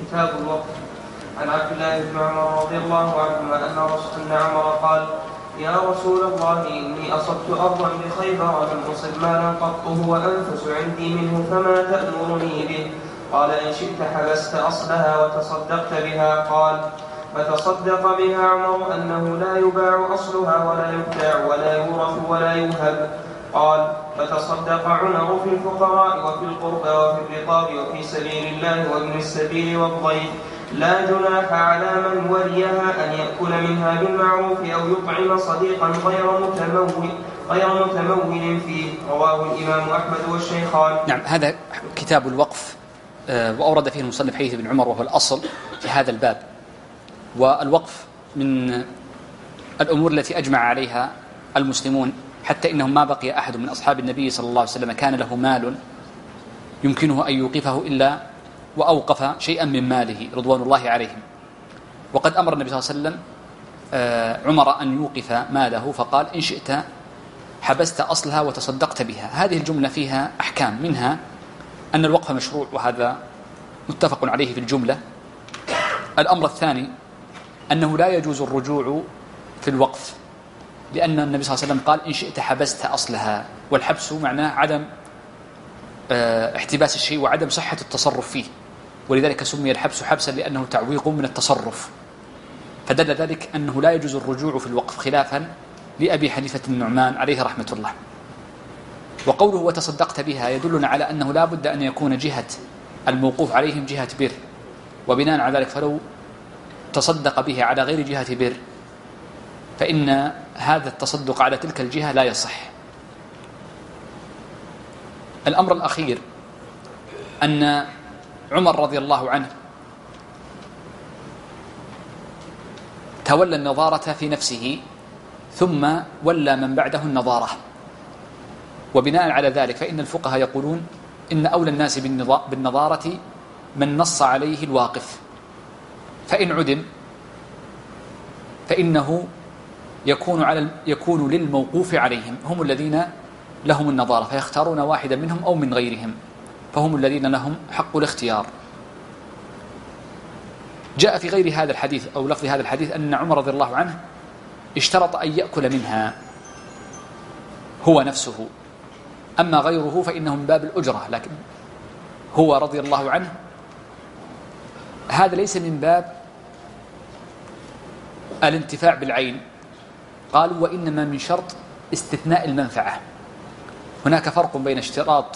كتاب الوقف. عن عبد الله بن عمر رضي الله عنهما أن عمر قال: يا رسول الله، إني أصبت أرضا بخيبر لم أصب مالا قط هو أنفس عندي منه، فما تأمرني به؟ قال: إن شئت حبست أصلها وتصدقت بها. قال: فتصدق بها عمر أنه لا يباع أصلها ولا يبتاع ولا يورث ولا يوهب. قال: فتصدق عمر في الفقراء وفي القربى وفي الرقاب وفي سبيل الله وابن السبيل والضيف، لا جناح على من وليها أن يأكل منها بالمعروف أو يطعم صديقا غير متمول فيه. رواه الإمام أحمد والشيخان. نعم، هذا كتاب الوقف، وأورد فيه المصنف حديث ابن عمر وهو الأصل في هذا الباب. والوقف من الأمور التي أجمع عليها المسلمون، حتى إنهم ما بقي أحد من أصحاب النبي صلى الله عليه وسلم كان له مال يمكنه أن يوقفه إلا وأوقف شيئا من ماله رضوان الله عليهم. وقد أمر النبي صلى الله عليه وسلم عمر أن يوقف ماله، فقال: إن شئت حبست أصلها وتصدقت بها. هذه الجملة فيها أحكام، منها أن الوقف مشروع، وهذا متفق عليه في الجملة. الأمر الثاني أنه لا يجوز الرجوع في الوقف، لأن النبي صلى الله عليه وسلم قال: إن شئت حبست أصلها، والحبس معناه عدم احتباس الشيء وعدم صحة التصرف فيه، ولذلك سمي الحبس حبسا لأنه تعويق من التصرف، فدل ذلك أنه لا يجوز الرجوع في الوقف، خلافا لأبي حنيفة النعمان عليه رحمة الله. وقوله وتصدقت بها يدلنا على أنه لا بد أن يكون جهة الموقوف عليهم جهة بر، وبناء على ذلك فلو تصدق به على غير جهة بر فإن هذا التصدق على تلك الجهة لا يصح. الأمر الأخير أن عمر رضي الله عنه تولى النظارة في نفسه ثم ولى من بعده النظارة، وبناء على ذلك فإن الفقهاء يقولون إن أولى الناس بالنظارة من نص عليه الواقف، فإن عدم فإنه يكون للموقوف عليهم، هم الذين لهم النظارة، فيختارون واحدا منهم أو من غيرهم، فهم الذين لهم حق الاختيار. جاء في غير هذا الحديث أو لفظ هذا الحديث أن عمر رضي الله عنه اشترط أن يأكل منها هو نفسه، أما غيره فإنه من باب الأجرة، لكن هو رضي الله عنه هذا ليس من باب الانتفاع بالعين، قالوا وإنما من شرط استثناء المنفعة. هناك فرق بين اشتراط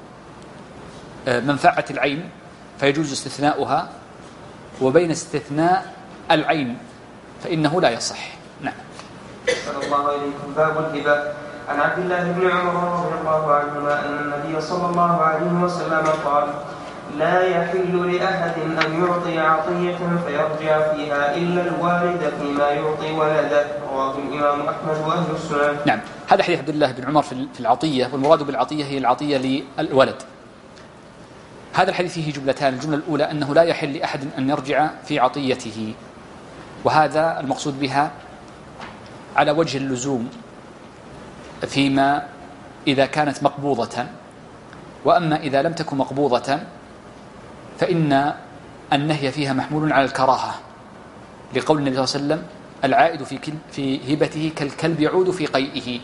منفعة العين فيجوز استثناؤها وبين استثناء العين فإنه لا يصح. نعم. صلى الله عليكم. باب الهبة. عن عبد الله بن عمر رضي الله عنهما أن النبي صلى الله عليه وسلم قال: لا يحل لأحد أن يعطي عطية فيرجع فيها إلا الوالد فيما يعطي ولده. رواه الإمام أحمد وأهل السنن. نعم، هذا حديث عبد الله بن عمر في العطية، والمراد بالعطية هي العطية للولد. هذا الحديث فيه جملتان: الجملة الأولى أنه لا يحل لأحد أن يرجع في عطيته، وهذا المقصود بها على وجه اللزوم فيما إذا كانت مقبوضة، وأما إذا لم تكن مقبوضة فإن النهي فيها محمول على الكراهة، لقول النبي صلى الله عليه وسلم: العائد في هبته كالكلب يعود في قيئه،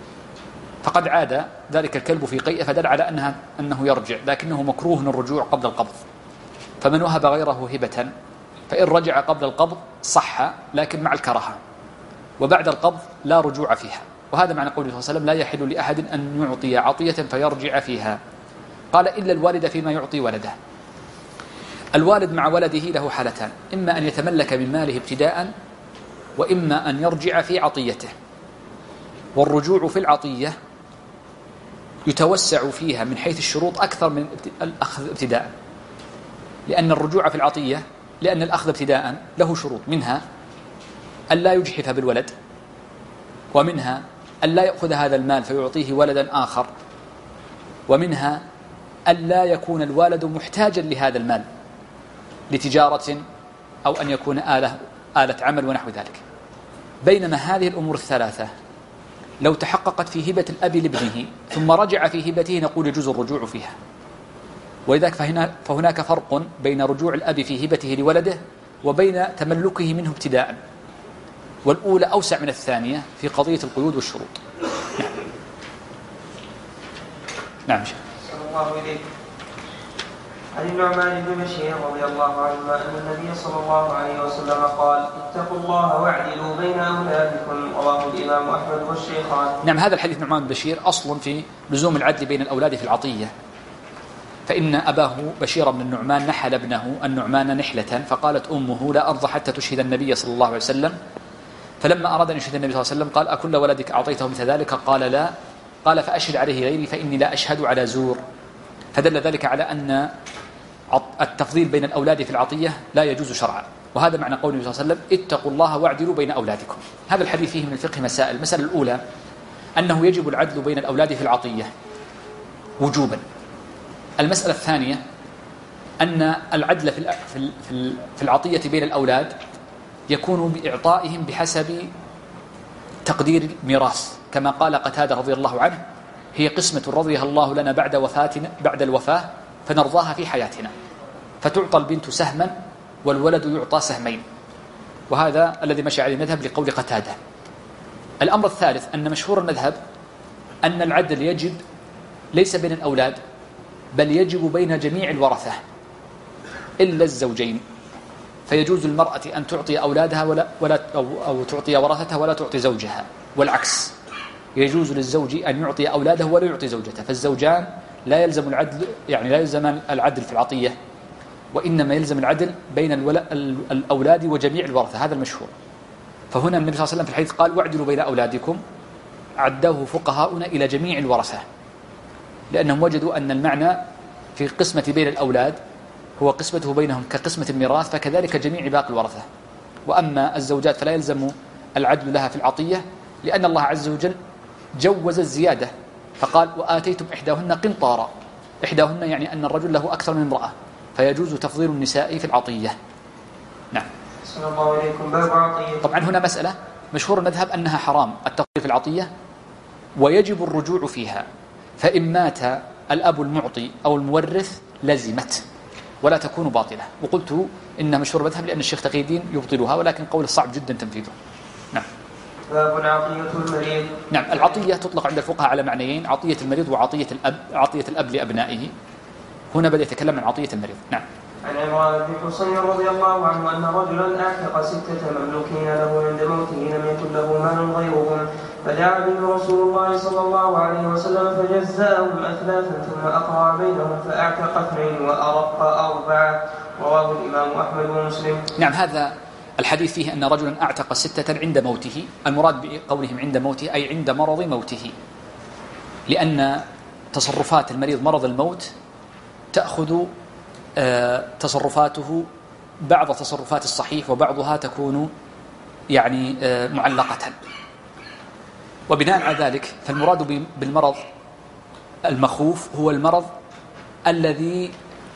فقد عاد ذلك الكلب في قيئه، فدل على أنه يرجع، لكنه مكروه الرجوع قبل القبض. فمن وهب غيره هبة فإن رجع قبل القبض صح، لكن مع الكراهة، وبعد القبض لا رجوع فيها. وهذا معنى قوله صلى الله عليه وسلم: لا يحل لأحد أن يعطي عطية فيرجع فيها. قال: إلا الوالد فيما يعطي ولده. الوالد مع ولده له حالتان: إما أن يتملك من ماله ابتداء، وإما أن يرجع في عطيته. والرجوع في العطية يتوسع فيها من حيث الشروط أكثر من الأخذ ابتداء، لأن الرجوع في العطية لأن الأخذ ابتداء له شروط، منها أن لا يجحف بالولد، ومنها أن لا يأخذ هذا المال فيعطيه ولدا آخر، ومنها أن لا يكون الوالد محتاجا لهذا المال لتجارة أو أن يكون آلة عمل ونحو ذلك. بينما هذه الأمور الثلاثة لو تحققت في هبة الأب لابنه ثم رجع في هبته نقول يجوز الرجوع فيها، ولذلك فهناك فرق بين رجوع الأب في هبته لولده وبين تملكه منه ابتداء، والأولى أوسع من الثانية في قضية القيود والشروط. نعم. صلى الله إليك. عن النعمان بن بشير رضي الله عنهما أن النبي صلى الله عليه وسلم قال: اتقوا الله واعدلوا بين أولادكم. رواه الإمام أحمد والشيخان. نعم، هذا الحديث نعمان بن بشير أصل في لزوم العدل بين الأولاد في العطية، فإن أباه بشير بن النعمان نحل ابنه النعمان نحلة، فقالت أمه: لا أرضى حتى تشهد النبي صلى الله عليه وسلم. فلما أراد أن يشهد النبي صلى الله عليه وسلم قال: أكل ولدك أعطيته مثل ذلك؟ قال: لا. قال: فأشهد عليه غيري فإني لا أشهد على زور. فدل ذلك على أن التفضيل بين الأولاد في العطية لا يجوز شرعا، وهذا معنى قوله صلى الله عليه وسلم: اتقوا الله واعدلوا بين أولادكم. هذا الحديث فيه من الفقه مسائل. المسألة الأولى أنه يجب العدل بين الأولاد في العطية وجوبا. المسألة الثانية أن العدل في العطية بين الأولاد يكون بإعطائهم بحسب تقدير الميراث، كما قال قتادة رضي الله عنه: هي قسمة رضيها الله لنا بعد الوفاة فنرضاها في حياتنا، فتعطى البنت سهما والولد يعطى سهمين. وهذا الذي مشى عليه المذهب لقول قتادة. الأمر الثالث أن مشهور المذهب أن العدل يجب ليس بين الأولاد، بل يجب بين جميع الورثة إلا الزوجين، فيجوز المرأة أن تعطي أولادها أو تعطي ورثتها ولا تعطي زوجها، والعكس يجوز للزوج أن يعطي أولاده ولا يعطي زوجته. فالزوجان لا يلزم العدل، يعني لا يلزم العدل في العطية، وإنما يلزم العدل بين الأولاد وجميع الورثة. هذا المشهور. فهنا النبي صلى الله عليه وسلم في الحديث قال: واعدلوا بين أولادكم، عدوه فقهاؤنا إلى جميع الورثة، لأنهم وجدوا أن المعنى في قسمة بين الأولاد هو قسمته بينهم كقسمة الميراث، فكذلك جميع باقي الورثة. وأما الزوجات فلا يلزم العدل لها في العطية، لأن الله عز وجل جوز الزيادة، فقال: وآتيتم إحداهن قنطارا. إحداهن يعني أن الرجل له أكثر من امرأة، فيجوز تفضيل النساء في العطية. نعم. صلى الله عليكم. باب عطية. طبعا هنا مسألة مشهور المذهب أنها حرام التفضيل في العطية ويجب الرجوع فيها، فإن مات الأب المعطي أو المورث لزمت ولا تكون باطلة. وقلت إن مشهور المذهب لأن الشيخ تقي الدين يبطلها، ولكن قول صعب جدا تنفيذه. نعم. باب عطية المريض. نعم، العطية تطلق عند الفقهاء على معنيين: عطية المريض وعطية الأب. عطية الأب لأبنائه، هنا بدأ يتكلم عن عطية المريض. نعم. عن عمران بن حصين رضي الله عنه أن رجلا أعتق 6 مملوكين له عند موته لم يكن له مال غيرهم، فدعا بهم رسول الله صلى الله عليه وسلم فجزاهم أثلاثا ثم أقرع بينهم فأعتق 2 وأرق 4. رواه الإمام أحمد ومسلم. نعم، هذا الحديث فيه أن رجلا أعتق 6 عند موته. المراد بقولهم عند موته أي عند مرض موته، لأن تصرفات المريض مرض الموت تأخذ تصرفاته بعض تصرفات الصحيح، وبعضها تكون يعني معلقة. وبناء على ذلك فالمراد بالمرض المخوف هو المرض الذي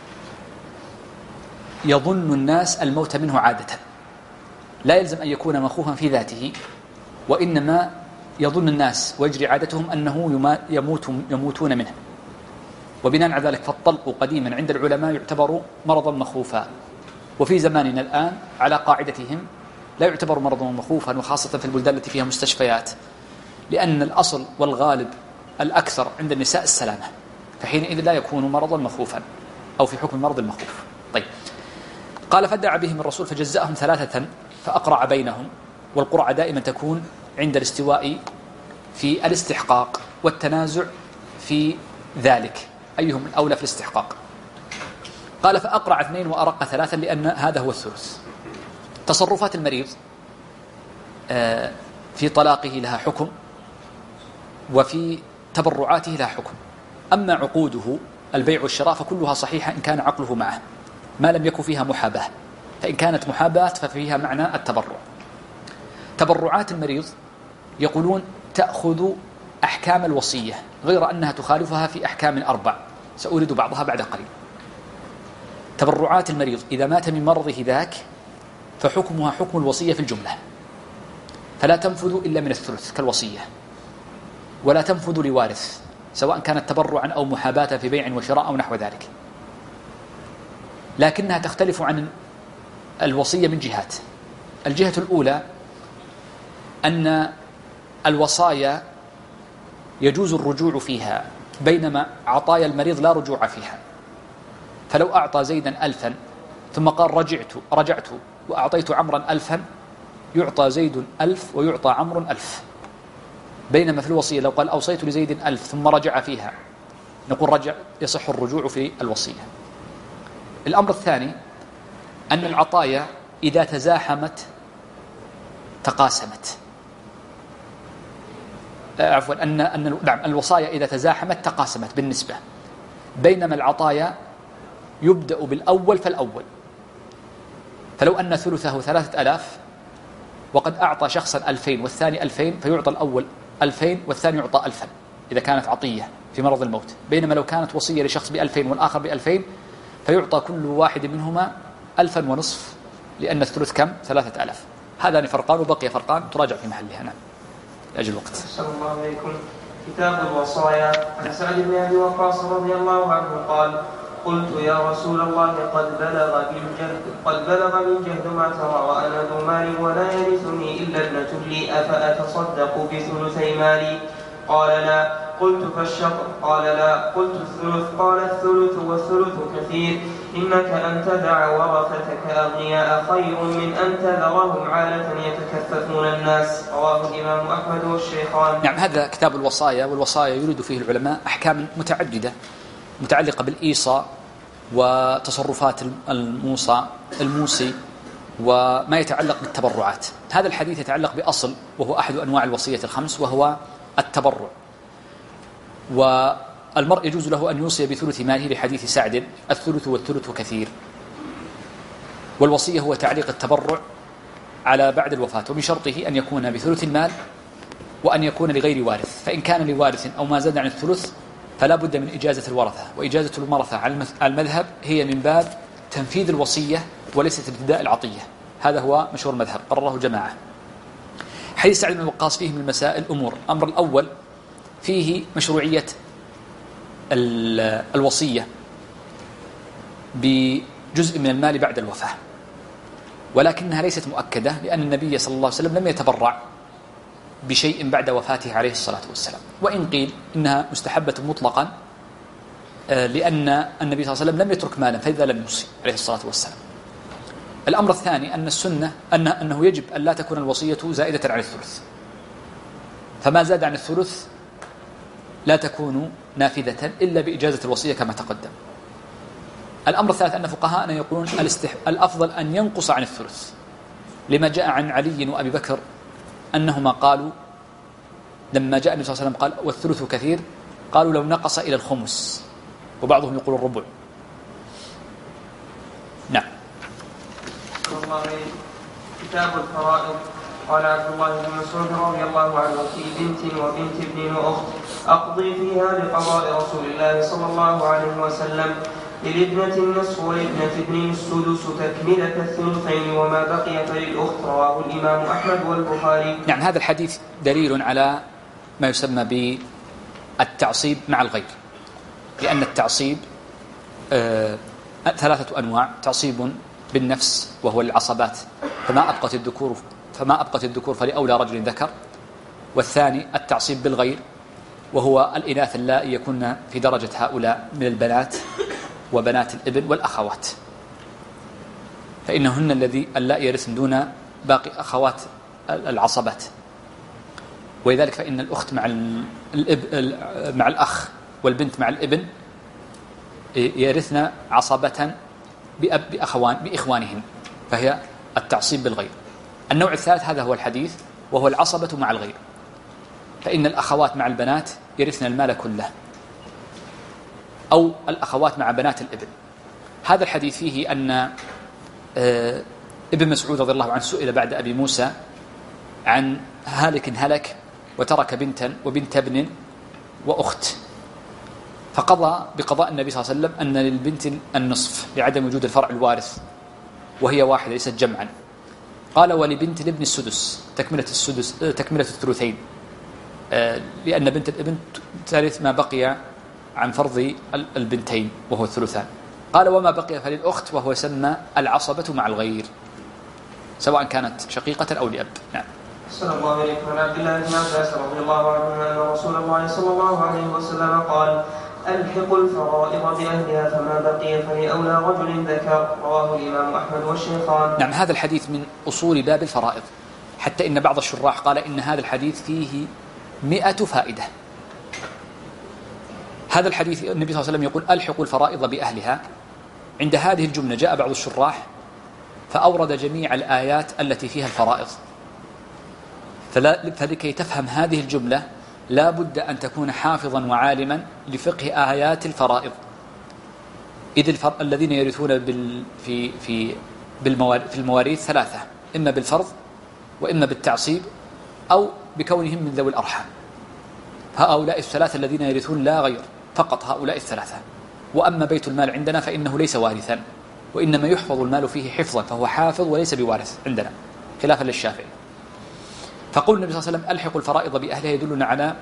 يظن الناس الموت منه عادة، لا يلزم أن يكون مخوفا في ذاته، وإنما يظن الناس ويجري عادتهم أنه يموتون منه. وبناء على ذلك فالطلق قديما عند العلماء يعتبر مرضا مخوفا، وفي زماننا الآن على قاعدتهم لا يعتبر مرضا مخوفا، وخاصة في البلدان التي فيها مستشفيات، لأن الأصل والغالب الأكثر عند النساء السلامة، فحينئذ لا يكون مرضا مخوفا أو في حكم المرض المخوف. طيب، قال: فدعا بهم الرسول فجزأهم 3 فأقرع بينهم. والقرعة دائما تكون عند الاستواء في الاستحقاق والتنازع في ذلك، أيهم الأولى في الاستحقاق. قال: فأقرع 2 وأرق 3، لأن هذا هو الثلث. تصرفات المريض في طلاقه لها حكم، وفي تبرعاته لها حكم. أما عقوده البيع والشراء فكلها صحيحة إن كان عقله معه، ما لم يكن فيها محاباة، فإن كانت محاباة ففيها معنى التبرع. تبرعات المريض يقولون تأخذ أحكام الوصية، غير أنها تخالفها في أحكام 4 سأورد بعضها بعد قليل. تبرعات المريض إذا مات من مرضه ذاك فحكمها حكم الوصية في الجملة، فلا تنفذ إلا من الثلث كالوصية، ولا تنفذ لوارث سواء كانت تبرعا أو محاباة في بيع وشراء أو نحو ذلك. لكنها تختلف عن الوصية من جهات. الجهة الأولى أن الوصايا يجوز الرجوع فيها، بينما عطايا المريض لا رجوع فيها. فلو أعطى زيدا 1000 ثم قال رجعت وأعطيت عمرا 1000، يعطى زيد 1000 ويعطى عمرو 1000. بينما في الوصية لو قال أوصيت لزيد 1000 ثم رجع فيها، نقول رجع، يصح الرجوع في الوصية. الأمر الثاني أن العطايا إذا تزاحمت تقاسمت. عفوا أن الوصايا إذا تزاحمت تقاسمت بالنسبة، بينما العطايا يبدأ بالأول فالأول. فلو أن ثلثه 3000 وقد أعطى شخصا 2000 والثاني 2000، فيعطى الأول 2000 والثاني يعطى 1000 إذا كانت عطية في مرض الموت. بينما لو كانت وصية لشخص ب2000 والآخر ب2000، فيعطى كل واحد منهما 1500، لأن الثلث كم؟ 3000. هذان فرقان، وبقي فرقان تراجع في محلها. نعم لأجل الوقت. أحسن الله عليكم. كتاب الوصايا. عن سعد بن أبي وقاص رضي الله عنه قال: قلت يا رسول الله قد بلغ من جهد ما ترى وأنا ذو مال ولا يرثني إلا ابنة لي، أفأتصدق بثلثي مالي؟ قال لا. قلت فالشطر؟ قال لا. قلت الثلث؟ قال الثلث والثلث كثير، إنك أن تدع ورثتك أغنياء خير من أن تذرهم عالة يتكففون الناس. رواه الإمام أحمد والشيخان. نعم، هذا كتاب الوصايا. والوصايا يريد فيه العلماء أحكام متعددة متعلقة بالإيصاء وتصرفات الموصي وما يتعلق بالتبرعات. هذا الحديث يتعلق بأصل وهو أحد أنواع الوصية الخمس، وهو التبرع. والمرء يجوز له أن يوصي بثلث ماله لحديث سعد: الثلث والثلث كثير. والوصية هو تعليق التبرع على بعد الوفاة، ومن شرطه أن يكون بثلث المال وأن يكون لغير وارث. فإن كان لوارث أو ما زاد عن الثلث فلا بد من إجازة الورثة، وإجازة الورثة على المذهب هي من باب تنفيذ الوصية وليست ابتداء العطية. هذا هو مشهور المذهب، قرره جماعة. حديث سعد بن وقاص فيه من المسائل أمور. الأمر الأول فيه مشروعية الوصية بجزء من المال بعد الوفاة، ولكنها ليست مؤكدة، لأن النبي صلى الله عليه وسلم لم يتبرع بشيء بعد وفاته عليه الصلاة والسلام. وإن قيل إنها مستحبة مطلقا، لأن النبي صلى الله عليه وسلم لم يترك مالا فإذا لم يوصي عليه الصلاة والسلام. الأمر الثاني أن السنة أنه يجب أن لا تكون الوصية زائدة عن الثلث، فما زاد عن الثلث لا تكون نافذة إلا بإجازة الوصية كما تقدم. الأمر الثالث أن فقهاءنا يقولون الأفضل أن ينقص عن الثلث، لما جاء عن علي وأبي بكر أنهما قالوا لما جاء النبي صلى الله عليه وسلم قال والثلث كثير، قالوا لو نقص إلى الخمس، وبعضهم يقول الربع. نعم. كتاب الفرائض. قال عبد الله بن مسعود رضي الله عنه: في بنت وبنت ابن وأخت أقضي فيها بقضاء رسول الله صلى الله عليه وسلم، للابنة النصف ولابنة ابن السدس تكملة الثلثين وما بقي فللأخت. رواه الإمام أحمد والبخاري. نعم، هذا الحديث دليل على ما يسمى بالتعصيب مع الغير، لأن التعصيب 3 أنواع: تعصيب بالنفس وهو العصبات، فما أبقت الذكور فلأولى رجل ذكر. والثاني التعصيب بالغير، وهو الإناث اللائي يكون في درجة هؤلاء من البنات وبنات الابن والأخوات، فإنهن اللائي يرثن دون باقي أخوات العصبات. ولذلك فإن الأخت مع الأخ والبنت مع الابن يرثن عصبة بإخوانهم، فهي التعصيب بالغير. النوع الثالث هذا هو الحديث، وهو العصبة مع الغير، فإن الأخوات مع البنات يرثن المال كله، أو الأخوات مع بنات الابن. هذا الحديث فيه أن ابن مسعود رضي الله عنه سئل بعد أبي موسى عن هلك وترك بنتا وبنت ابن وأخت، فقضى بقضاء النبي صلى الله عليه وسلم أن للبنت النصف لعدم وجود الفرع الوارث، وهي واحدة ليست جمعا. قال ولبنت الابن السدس تكملة الثلثين، لأن بنت الابن ترث ما بقي عن فرض البنتين وهو الثلثان. قال وما بقي فللأخت، وهو يسمى العصبة مع الغير سواء كانت شقيقة أو لأب. نعم. صلى الله عليه وسلم. عن عبد الله بن عباس رضي الله عنه أن رسول الله صلى الله عليه وسلم قال: ألحقوا الفرائض بأهلها فما بقي فلأولى رجل ذكر. رواه الإمام أحمد والشيخان. نعم، هذا الحديث من أصول باب الفرائض، حتى إن بعض الشراح قال إن هذا الحديث فيه 100 فائدة. هذا الحديث النبي صلى الله عليه وسلم يقول: ألحقوا الفرائض بأهلها. عند هذه الجملة جاء بعض الشراح فأورد جميع الآيات التي فيها الفرائض، فلكي تفهم هذه الجملة لا بد أن تكون حافظا وعالما لفقه آيات الفرائض، إذ الذين يرثون في المواريث 3: إما بالفرض، وإما بالتعصيب، أو بكونهم من ذوي الأرحام. هؤلاء الثلاثة الذين يرثون لا غير، فقط هؤلاء الثلاثة. وأما بيت المال عندنا فإنه ليس وارثا، وإنما يحفظ المال فيه حفظا، فهو حافظ وليس بوارث عندنا خلافا للشافعي. فقول النبي صلى الله عليه وسلم: ألحقوا الفرائض بأهلها يدلنا على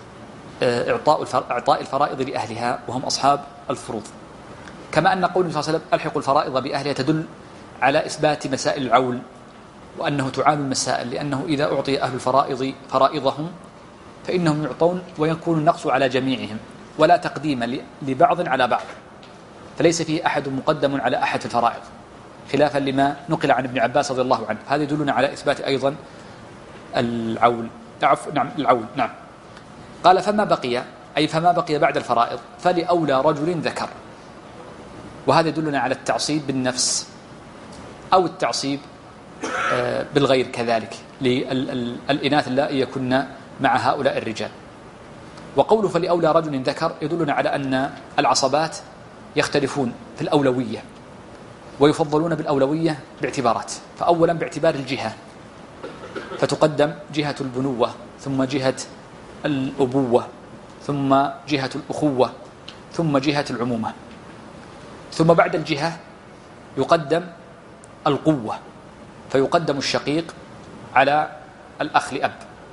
إعطاء الفرائض لأهلها وهم أصحاب الفروض، كما أن قول النبي صلى الله عليه وسلم: ألحقوا الفرائض بأهلها تدل على إثبات مسائل العول، وأنه تعال المسائل، لأنه إذا أعطي أهل الفرائض فرائضهم فإنهم يعطون ويكون النقص على جميعهم، ولا تقديم لبعض على بعض، فليس فيه أحد مقدم على أحد في الفرائض، خلافا لما نقل عن ابن عباس رضي الله عنه. هذا يدلنا على إثبات أيضا العول. نعم، العول. نعم. قال: فما بقي، أي فما بقي بعد الفرائض، فلأولى رجل ذكر. وهذا يدلنا على التعصيب بالنفس أو التعصيب بالغير كذلك، للإناث اللائي يكن مع هؤلاء الرجال. وقوله فلأولى رجل ذكر يدلنا على أن العصبات يختلفون في الأولوية، ويفضلون بالأولوية باعتبارات. فأولا باعتبار الجهة، فتقدم جهة البنوة، ثم جهة الأبوة، ثم جهة الأخوة، ثم جهة العمومة، ثم بعد الجهة يقدم القوة، فيقدم الشقيق على الأخ لأب،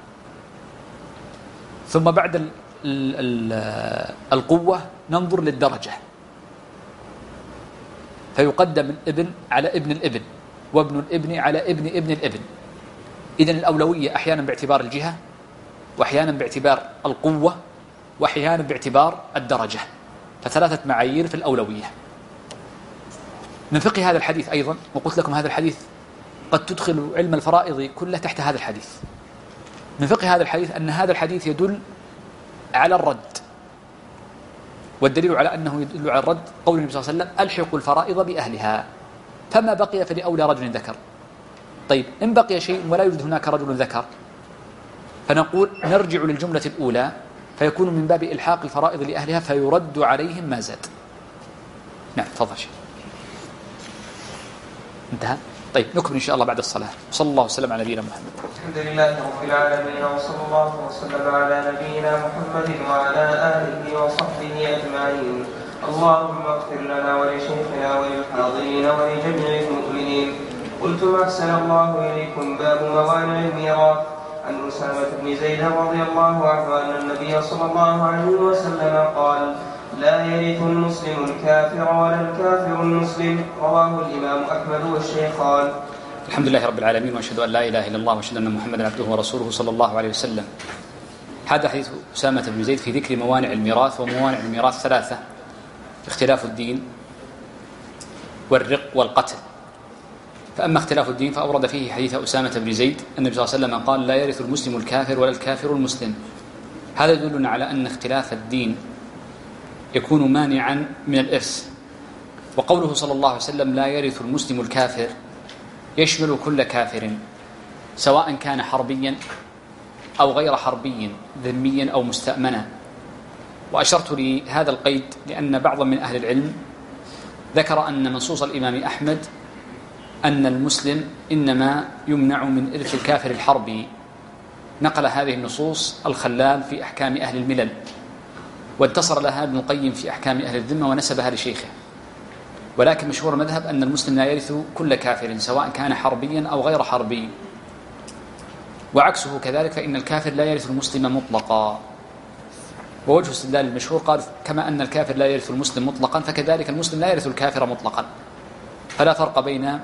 ثم بعد القوة ننظر للدرجة، فيقدم الابن على ابن الابن، وابن الابن على ابن ابن الابن. إذن الأولوية أحيانا باعتبار الجهة، وأحيانا باعتبار القوة، وأحيانا باعتبار الدرجة، فثلاثة معايير في الأولوية. من فقه هذا الحديث أيضا، وقلت لكم هذا الحديث قد تدخل علم الفرائض كله تحت هذا الحديث. من فقه هذا الحديث أن هذا الحديث يدل على الرد، والدليل على أنه يدل على الرد قول النبي صلى الله عليه وسلم: ألحقوا الفرائض بأهلها فما بقي فلأولى رجل ذكر. طيب، إن بقي شيء ولا يوجد هناك رجل ذكر، فنقول نرجع للجملة الأولى، فيكون من باب إلحاق الفرائض لأهلها، فيرد عليهم ما زاد. نعم، تفضل شيء. انتهى. طيب، نكمل إن شاء الله بعد الصلاة. صلى الله وسلم على نبينا محمد. الحمد لله رب العالمين، وصلى الله وسلم على نبينا محمد وعلى آله وصحبه أجمعين. اللهم اغفر لنا ولشيخنا وللحاضرين ولجميع المؤمنين. قلتم أحسن الله إليكم. باب موانع الميراث. عن أسامة بن زيد رضي الله عنه أن النبي صلى الله عليه وسلم قال: لا يرث المسلم الكافر ولا الكافر المسلم. رواه الإمام أحمد والشيخان. الحمد لله رب العالمين، وأشهد أن لا إله إلا الله، وأشهد أن محمدا عبده ورسوله صلى الله عليه وسلم. هذا حديث أسامة بن زيد في ذكر موانع الميراث. وموانع الميراث 3: اختلاف الدين، والرق، والقتل. فأما اختلاف الدين فأورد فيه حديث أسامة بن زيد النبي صلى الله عليه وسلم قال: لا يرث المسلم الكافر ولا الكافر المسلم. هذا يدلنا على أن اختلاف الدين يكون مانعا من الإرث. وقوله صلى الله عليه وسلم: لا يرث المسلم الكافر يشمل كل كافر، سواء كان حربيا أو غير حربي، ذميا أو مستأمنا. وأشرت لهذا القيد لأن بعضا من أهل العلم ذكر أن منصوص الإمام أحمد أن المسلم إنما يمنع من إرث الكافر الحربي. نقل هذه النصوص الخلال في أحكام أهل الملل، وانتصر لها ابن القيم في أحكام أهل الذمة ونسبها لشيخه. ولكن مشهور المذهب أن المسلم لا يرث كل كافر، سواء كان حربيا أو غير حربي. وعكسه كذلك، فإن الكافر لا يرث المسلم مطلقا. ووجه استدلال المشهور قال كما أن الكافر لا يرث المسلم مطلقا فكذلك المسلم لا يرث الكافر مطلقا، فلا فرق بين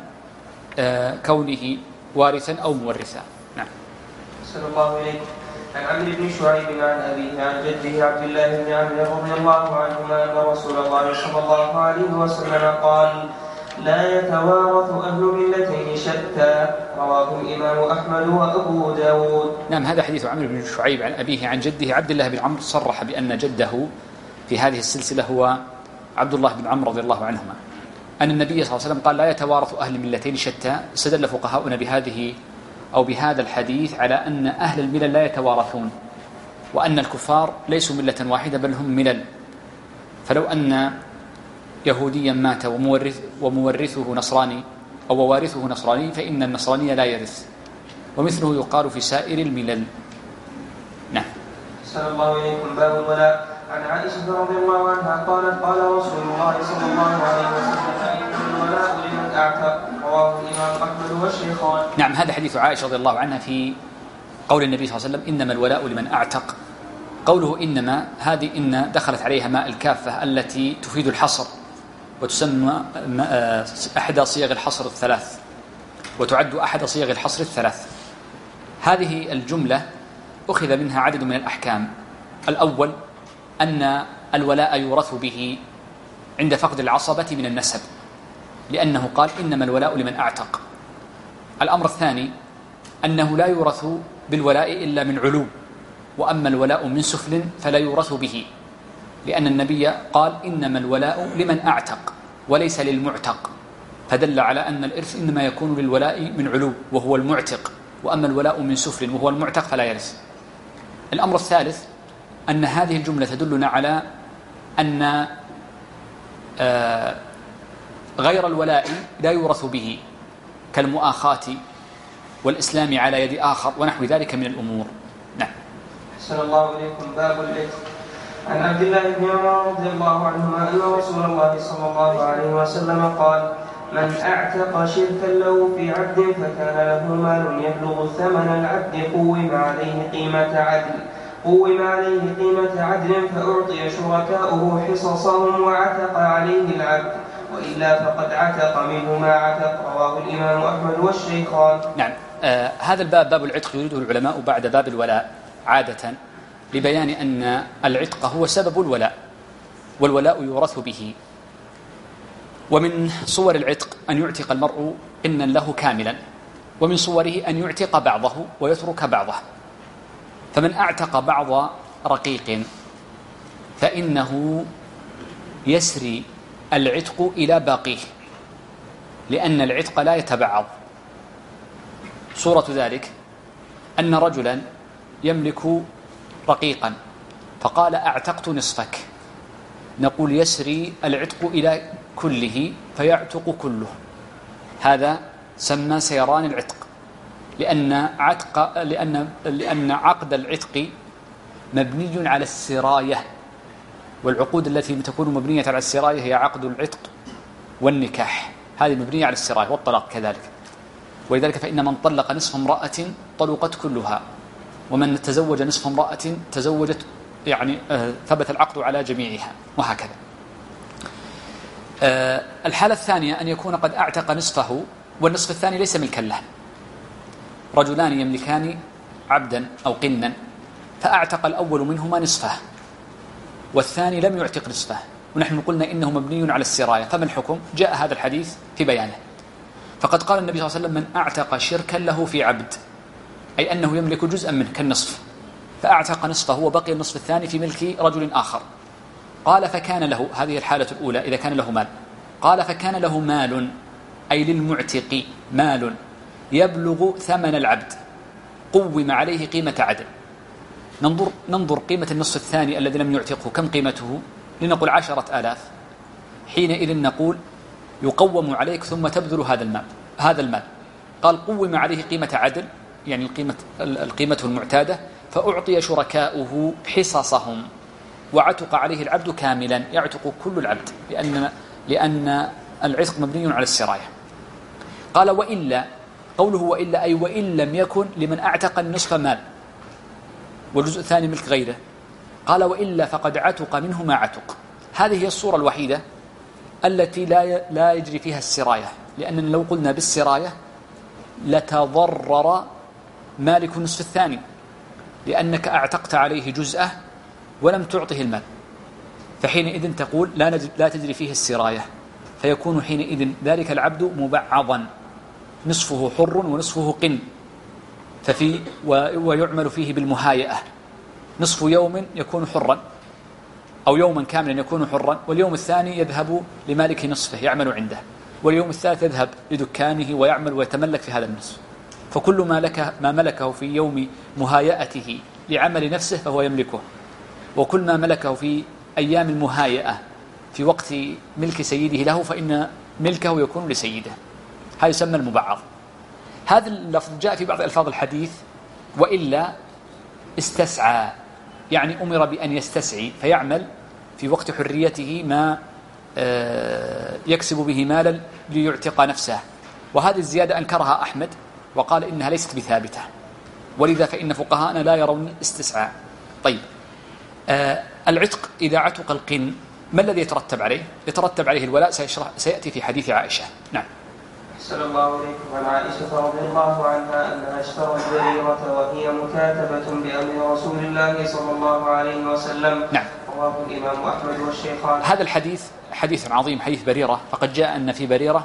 كونه وارثا أو مورثا. نعم. صلى الله عليه. عن عمرو بن شعيب عن أبيه عن جده عبد الله بن عمرو رضي الله عنهما أن رسول الله صلى الله عليه وسلم قال: لا يتوارث أهل ملتين شتى. رواه الإمام أحمد وأبو داود. نعم، هذا حديث عمرو بن شعيب عن أبيه عن جده عبد الله بن عمرو، صرح بأن جده في هذه السلسلة هو عبد الله بن عمرو رضي الله عنهما، أن النبي صلى الله عليه وسلم قال: لا يتوارث أهل ملتين شتى. استدل فقهاؤنا بهذا الحديث على أن أهل الملل لا يتوارثون، وأن الكفار ليسوا ملة واحدة بل هم ملل. فلو أن يهوديا مات ومورثه نصراني أو ووارثه نصراني فإن النصراني لا يرث، ومثله يقال في سائر الملل. نعم. صلى الله عليكم. باب الولاء. عن عائشة رضي الله عنها قالت: قال رسول الله صلى الله عليه وسلم: إن الولاء لمن أعتق. رواه الإمام أحمد والشيخان. نعم، هذا حديث عائشة رضي الله عنها في قول النبي صلى الله عليه وسلم: إنما الولاء لمن أعتق. قوله إنما، هذه إن دخلت عليها ماء الكافة التي تفيد الحصر، وتسمى أحد صيغ الحصر الثلاث، وتعد أحد صيغ الحصر الثلاث. هذه الجملة أخذ منها عدد من الأحكام. الأول أن الولاء يورث به عند فقد العصبة من النسب، لأنه قال: إنما الولاء لمن أعتق. الأمر الثاني أنه لا يورث بالولاء إلا من علو، وأما الولاء من سفل فلا يورث به، لأن النبي قال: إنما الولاء لمن أعتق وليس للمعتق، فدل على أن الإرث إنما يكون للولاء من علو وهو المعتق، وأما الولاء من سفل وهو المعتق فلا يرث. الأمر الثالث أن هذه الجملة تدلنا على أن غير الولاء لا يورث به، كالمؤاخاة والإسلام على يد آخر ونحو ذلك من الأمور. نعم. صلى الله عليكم. باب العتق. عن عبد الله بن عمر رضي الله عنهما أن رسول الله صلى الله عليه وسلم قال: من أعتق شركا له في عبد فكان له مال يبلغ ثمن العبد قوم عليه قيمة عدل فأعطي شركاؤه حصصهم وعتق عليه العبد، وإلا فقد عتق منه ما عتق. رواه الإمام أحمد والشيخان. نعم. هذا الباب، باب العتق، يريده العلماء بعد باب الولاء عادة، لبيان أن العتق هو سبب الولاء، والولاء يورث به. ومن صور العتق أن يعتق المرء إنا له كاملا، ومن صوره أن يعتق بعضه ويترك بعضه. فمن أعتق بعض رقيق فإنه يسري العتق إلى باقيه، لأن العتق لا يتبعض. صورة ذلك أن رجلا يملك رقيقا فقال: أعتقت نصفك، نقول يسري العتق إلى كله فيعتق كله. هذا سمى سيران العتق، لأن عقد العتق مبني على السراية، والعقود التي تكون مبنية على السراية هي عقد العتق والنكاح، هذه مبنية على السراية، والطلاق كذلك. ولذلك فإن من طلق نصف امرأة طلقت كلها، ومن تزوج نصف امرأة تزوجت، يعني ثبت العقد على جميعها، وهكذا. الحالة الثانية أن يكون قد أعتق نصفه والنصف الثاني ليس ملكا له. رجلان يملكان عبدا أو قنا، فأعتق الأول منهما نصفه والثاني لم يعتق نصفه، ونحن قلنا إنه مبني على السراية. فما الحكم؟ جاء هذا الحديث في بيانه. فقد قال النبي صلى الله عليه وسلم: من أعتق شركا له في عبد، أي أنه يملك جزءا منه كالنصف، فأعتق نصفه وبقي النصف الثاني في ملك رجل آخر. قال: فكان له، هذه الحالة الأولى إذا كان له مال، قال: فكان له مال، أي للمعتق مال يبلغ ثمن العبد قوم عليه قيمة عدل. ننظر قيمة النصف الثاني الذي لم يعتقه كم قيمته، لنقول 10,000. حينئذ نقول يقوم عليك ثم تبذل هذا المال. قال: قوم عليه قيمة عدل، يعني القيمة المعتادة، فأعطي شركاؤه حصصهم وعتق عليه العبد كاملا، يعتق كل العبد، لأن العتق مبني على السراية. قال: وإلا، قوله وإلا أي وإن لم يكن لمن أعتق النصف مال والجزء الثاني ملك غيره. قال وإلا فقد عتق منه ما عتق. هذه هي الصورة الوحيدة التي لا يجري فيها السراية، لأننا لو قلنا بالسراية لتضرر مالك النصف الثاني، لأنك أعتقت عليه جزءه ولم تعطه المال، فحينئذ تقول لا تجري فيه السراية، فيكون حينئذ ذلك العبد مبعضا، نصفه حر ونصفه قن، ويعمل فيه بالمهايئة، نصف يوم يكون حرا أو يوما كاملا يكون حرا، واليوم الثاني يذهب لمالك نصفه يعمل عنده، واليوم الثالث يذهب لدكانه ويعمل ويتملك في هذا النصف. فكل ما ملكه في يوم مهايئته لعمل نفسه فهو يملكه، وكل ما ملكه في أيام المهايئة في وقت ملك سيده له فإن ملكه يكون لسيده. هذا يسمى المبعض. هذا اللفظ جاء في بعض ألفاظ الحديث وإلا استسعى، يعني أمر بأن يستسعي فيعمل في وقت حريته ما يكسب به مالا ليعتق نفسه. وهذه الزيادة أنكرها أحمد وقال إنها ليست بثابتة، ولذا فإن فقهاءنا لا يرون استسعاء. طيب، العتق إذا عتق القن ما الذي يترتب عليه؟ يترتب عليه الولاء، سيأتي في حديث عائشة. نعم. أحسن الله إليكم. عن عائشة رضي الله عنها أنها اشترت بريرة وهي مكاتبة بأمر رسول الله صلى الله عليه وسلم. نعم. رواه الإمام أحمد والشيخان. هذا الحديث حديث عظيم، حديث بريرة. فقد جاء أن في بريرة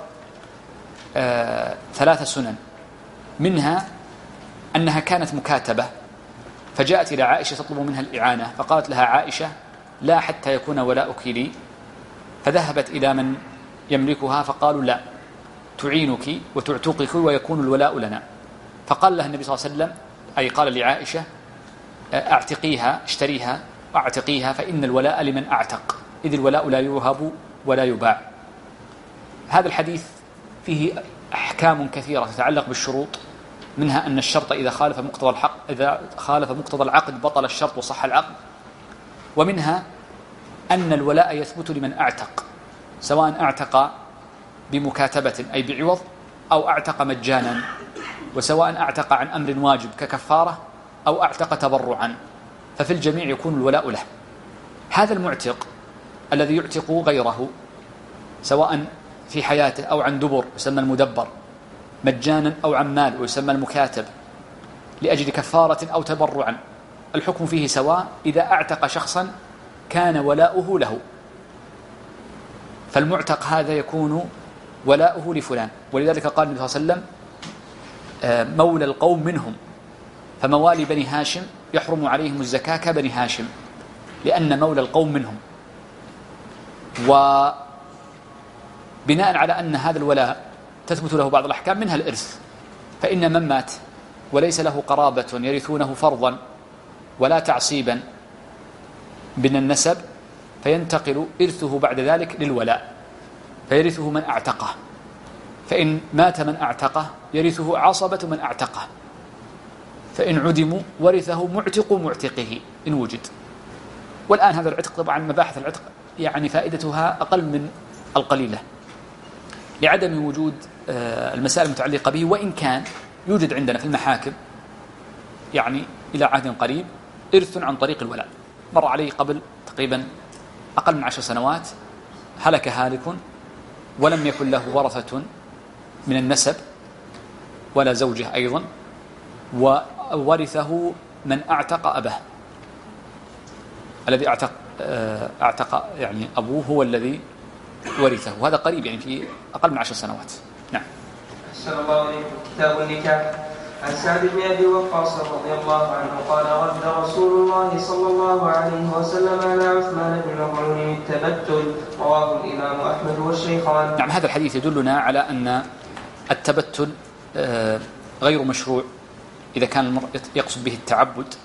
3 سنن، منها أنها كانت مكاتبة فجاءت إلى عائشة تطلب منها الإعانة، فقالت لها عائشة لا حتى يكون ولاؤك لي، فذهبت إلى من يملكها فقالوا لا، تعينك وتعتقك ويكون الولاء لنا. فقال لها النبي صلى الله عليه وسلم، أي قال لعائشة اعتقيها، اشتريها واعتقيها، فإن الولاء لمن أعتق، إذ الولاء لا يوهب ولا يباع. هذا الحديث فيه أحكام كثيرة تتعلق بالشروط، منها أن الشرط إذا خالف مقتضى العقد بطل الشرط وصح العقد، ومنها أن الولاء يثبت لمن أعتق، سواء أعتق بمكاتبة أي بعوض أو أعتق مجانا، وسواء أعتق عن أمر واجب ككفارة أو أعتق تبرعا، ففي الجميع يكون الولاء له. هذا المعتق الذي يعتق غيره سواء في حياته أو عن دبر يسمى المدبر، مجانا أو عن مال ويسمى المكاتب، لأجل كفارة أو تبرعا، الحكم فيه سواء إذا أعتق شخصا كان ولاؤه له، فالمعتق هذا يكون ولاؤه لفلان. ولذلك قال النبي صلى الله عليه وسلم مولى القوم منهم، فموالي بني هاشم يحرم عليهم الزكاة كبني هاشم، لأن مولى القوم منهم. وبناء على أن هذا الولاء تثبت له بعض الأحكام منها الإرث، فإن من مات وليس له قرابة يرثونه فرضا ولا تعصيبا من النسب فينتقل إرثه بعد ذلك للولاء، فيرثه من أعتقه، فإن مات من أعتقه يرثه عصبة من أعتقه، فإن عدموا ورثه معتق معتقه إن وجد. والآن هذا العتق طبعا مباحث العتق يعني فائدتها أقل من القليلة لعدم وجود المسائل المتعلقة به، وإن كان يوجد عندنا في المحاكم يعني إلى عهد قريب إرث عن طريق الولاء. مر عليه قبل تقريبا أقل من 10 سنوات هلك هالك ولم يكن له ورثة من النسب ولا زوجه أيضا، وورثه من أعتق أباه، الذي أعتق يعني أبوه هو الذي ورثه، وهذا قريب يعني في أقل من 10 سنوات. نعم. أحسن الله عليكم. كتاب النكاح. عن سعد بن أبي وقاص رضي الله عنه قال رد رسول الله صلى الله عليه وسلم على عثمان بن مظعون التبتل. رواه الإمام أحمد والشيخان. نعم. هذا الحديث يدلنا على أن التبتل غير مشروع إذا كان المرء يقصد به التعبد،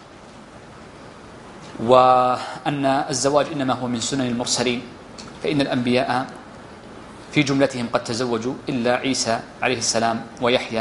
وأن الزواج إنما هو من سنن المرسلين، فإن الأنبياء في جملتهم قد تزوجوا إلا عيسى عليه السلام ويحيى،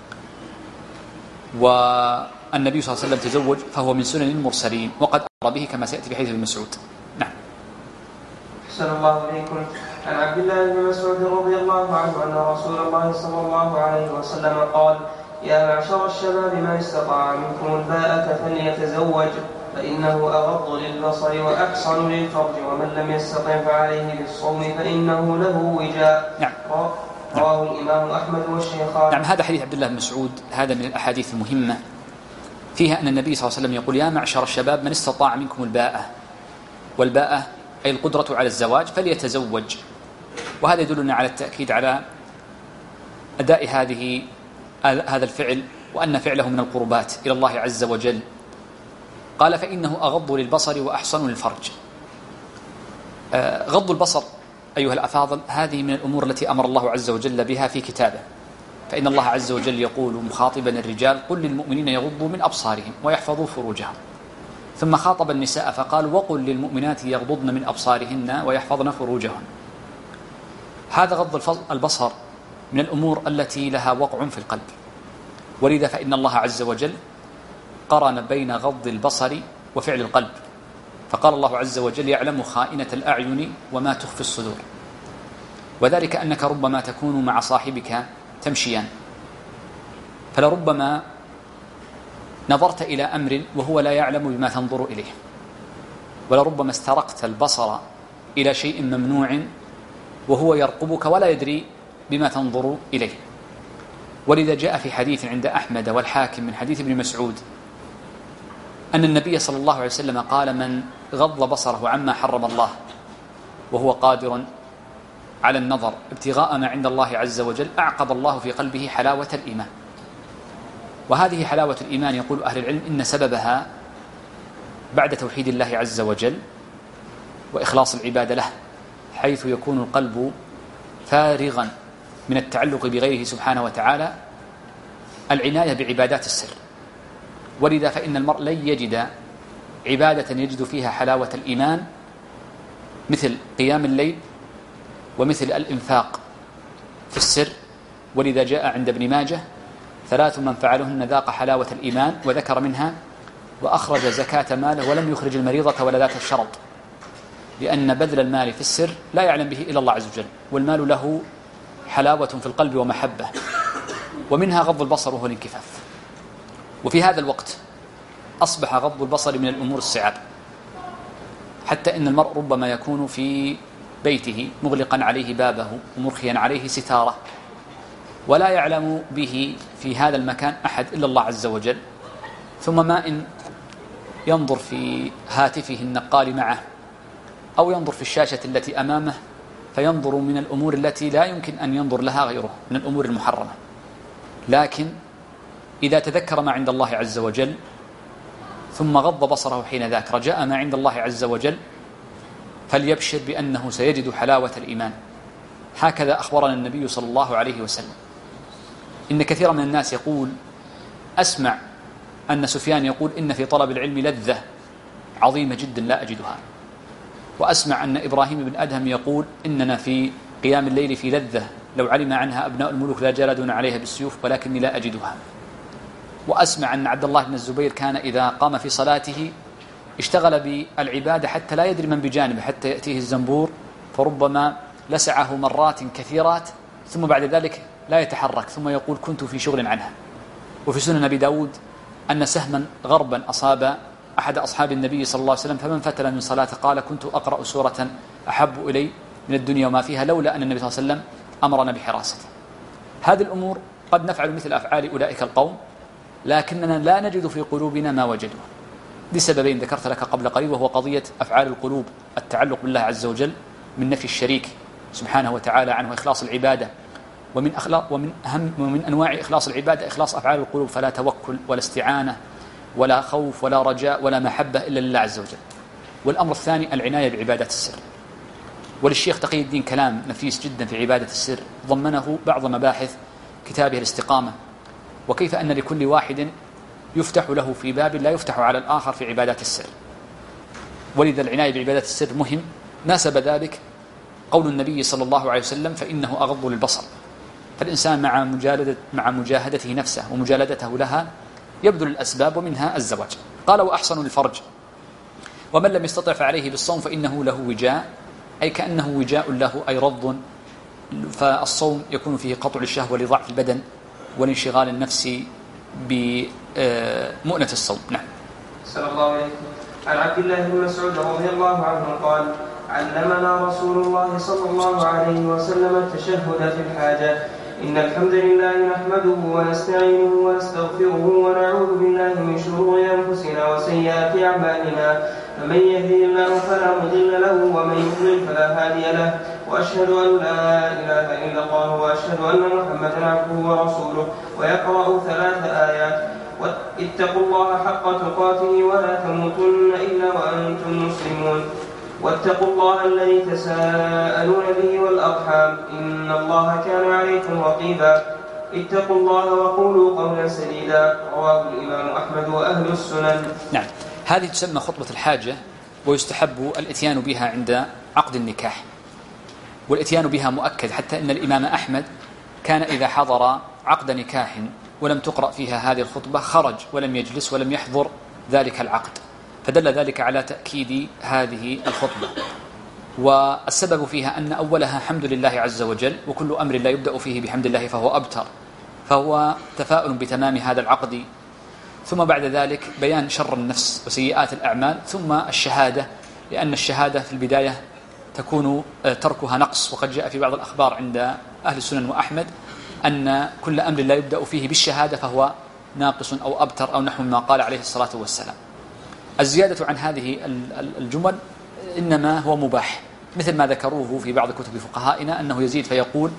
والنبي صلى الله عليه وسلم تزوج فهو من سنن المرسلين وقد أمر به كما سيأتي في حديث ابن مسعود. نعم. أحسن الله إليكم. عن عبد الله بن مسعود رضي الله عنه أن رسول الله صلى الله عليه وسلم قال: يا معشر الشباب من استطاع منكم الباءة فليتزوج. فإنه أغض للبصر وأحصن للفرج، ومن لم يستطع فعليه بالصوم فإنه له وجاء. نعم. رواه الإمام أحمد والشيخان. نعم. هذا حديث عبد الله بن مسعود، هذا من الأحاديث المهمة فيها أن النبي صلى الله عليه وسلم يقول: يا معشر الشباب من استطاع منكم الباءة، والباءة أي القدرة على الزواج، فليتزوج. وهذا يدلنا على التأكيد على أداء هذا الفعل، وأن فعله من القربات إلى الله عز وجل. قال: فإنه أغض للبصر وأحصن للفرج. غض البصر أيها الأفاضل هذه من الأمور التي أمر الله عز وجل بها في كتابه، فإن الله عز وجل يقول مخاطبا الرجال: قل للمؤمنين يغضوا من أبصارهم ويحفظوا فروجهم. ثم خاطب النساء فقال: وقل للمؤمنات يغضضن من أبصارهن ويحفظن فروجهن. هذا غض البصر من الأمور التي لها وقع في القلب، ولذا فإن الله عز وجل قرن بين غض البصر وفعل القلب، فقال الله عز وجل: يعلم خائنة الأعين وما تخفي الصدور. وذلك أنك ربما تكون مع صاحبك تمشيان، فلربما نظرت إلى أمر وهو لا يعلم بما تنظر إليه، ولربما استرقت البصر إلى شيء ممنوع وهو يرقبك ولا يدري بما تنظر إليه. ولذا جاء في حديث عند أحمد والحاكم من حديث ابن مسعود أن النبي صلى الله عليه وسلم قال: من غض بصره عما حرم الله وهو قادر على النظر ابتغاء ما عند الله عز وجل أعقب الله في قلبه حلاوة الإيمان. وهذه حلاوة الإيمان يقول أهل العلم إن سببها بعد توحيد الله عز وجل وإخلاص العبادة له، حيث يكون القلب فارغا من التعلق بغيره سبحانه وتعالى، العناية بعبادات السر. ولذا فإن المرء لن يجد عبادة يجد فيها حلاوة الإيمان مثل قيام الليل ومثل الإنفاق في السر. ولذا جاء عند ابن ماجه: 3 من فعلهن ذاق حلاوة الإيمان، وذكر منها: وأخرج زكاة ماله ولم يخرج المريضة ولا ذات الشرط، لأن بذل المال في السر لا يعلم به إلا الله عز وجل، والمال له حلاوة في القلب ومحبة. ومنها غض البصر وهو الانكفاف. وفي هذا الوقت أصبح غض البصر من الأمور الصعاب، حتى إن المرء ربما يكون في بيته مغلقا عليه بابه ومرخيا عليه ستارة، ولا يعلم به في هذا المكان أحد إلا الله عز وجل، ثم ما إن ينظر في هاتفه النقال معه أو ينظر في الشاشة التي أمامه فينظر من الأمور التي لا يمكن أن ينظر لها غيره من الأمور المحرمة. لكن إذا تذكر ما عند الله عز وجل ثم غض بصره حين ذاك رجاء ما عند الله عز وجل، فليبشر بأنه سيجد حلاوة الإيمان. هكذا أخبرنا النبي صلى الله عليه وسلم. إن كثيرا من الناس يقول: أسمع أن سفيان يقول: إن في طلب العلم لذة عظيمة جدا لا أجدها. وأسمع أن إبراهيم بن أدهم يقول: إننا في قيام الليل في لذة لو علم عنها أبناء الملوك لا جلدون عليها بالسيوف ولكني لا أجدها. وأسمع أن عبد الله بن الزبير كان إذا قام في صلاته اشتغل بالعبادة حتى لا يدري من بجانبه، حتى يأتيه الزنبور فربما لسعه مرات كثيرات ثم بعد ذلك لا يتحرك، ثم يقول: كنت في شغل عنها. وفي سنن أبي داود أن سهما غربا أصاب أحد أصحاب النبي صلى الله عليه وسلم فمن فتل من صلاته قال: كنت أقرأ سورة أحب إلي من الدنيا وما فيها لولا أن النبي صلى الله عليه وسلم أمرنا بحراسته. هذه الأمور قد نفعل مثل أفعال أولئك القوم، لكننا لا نجد في قلوبنا ما وجدوه لسببين ذكرت لك قبل قليل، وهو قضية أفعال القلوب، التعلق بالله عز وجل من نفي الشريك سبحانه وتعالى عنه وإخلاص العبادة. ومن أنواع إخلاص العبادة إخلاص أفعال القلوب، فلا توكل ولا استعانة ولا خوف ولا رجاء ولا محبة إلا لله عز وجل. والأمر الثاني العناية بعبادة السر. وللشيخ تقي الدين كلام نفيس جدا في عبادة السر ضمنه بعض مباحث كتابه الاستقامة، وكيف أن لكل واحد يفتح له في باب لا يفتح على الآخر في عبادات السر. ولذا العناية بعبادات السر مهم. ناسب ذلك قول النبي صلى الله عليه وسلم: فإنه أغض للبصر. فالإنسان مع مجاهدته نفسه ومجالدته لها يبذل الأسباب ومنها الزواج. قال: وأحصن الفرج، ومن لم يستطع فعليه بالصوم فإنه له وجاء، أي كأنه وجاء له أي رض. فالصوم يكون فيه قطع الشهوة لضعف البدن والانشغال النفسي بمؤنة الصوم. نعم. صلى الله عليه وسلم. عن عبد الله بن مسعود رضي الله عنه قال: علمنا رسول الله صلى الله عليه وسلم التشهد في الحاجة: إن الحمد لله نحمده ونستعينه ونستغفره ونعوذ بالله من شرور أنفسنا وسيئات أعمالنا، فمن يهده الله فلا مضل له ومن يضلل فلا هادي له، وأشهد أن لا إله إلا الله وأشهد أن محمدا عبده ورسوله. ويقرأ 3 آيات: اتقوا الله حق تقاته ولا تموتن إلا وأنتم مسلمون، واتقوا الله الذي تساءلون به والأرحام إن الله كان عليكم رقيبا، اتقوا الله وقولوا قولا سديدا. رواه الإمام أحمد وأهل السنن. نعم، هذه تسمى خطبة الحاجة، ويستحب الاتيان بها عند عقد النكاح، والاتيان بها مؤكد، حتى إن الإمام أحمد كان إذا حضر عقد نكاح ولم تقرأ فيها هذه الخطبة خرج ولم يجلس ولم يحضر ذلك العقد، فدل ذلك على تأكيد هذه الخطبة. والسبب فيها أن أولها حمد لله عز وجل، وكل أمر لا يبدأ فيه بحمد الله فهو أبتر، فهو تفاؤل بتمام هذا العقد. ثم بعد ذلك بيان شر النفس وسيئات الأعمال، ثم الشهادة، لأن الشهادة في البداية تكون تركها نقص، وقد جاء في بعض الأخبار عند أهل السنن وأحمد أن كل أمر لا يبدأ فيه بالشهادة فهو ناقص أو أبتر أو نحو ما قال عليه الصلاة والسلام. الزيادة عن هذه الجمل إنما هو مباح، مثل ما ذكروه في بعض كتب فقهائنا أنه يزيد فيقول: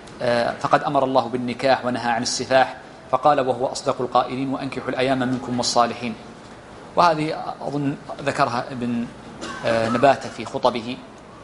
فقد أمر الله بالنكاح ونهى عن السفاح، فقال وهو أصدق القائلين: وأنكحوا الأيام منكم والصالحين. وهذه أظن ذكرها ابن نباتة في خطبه،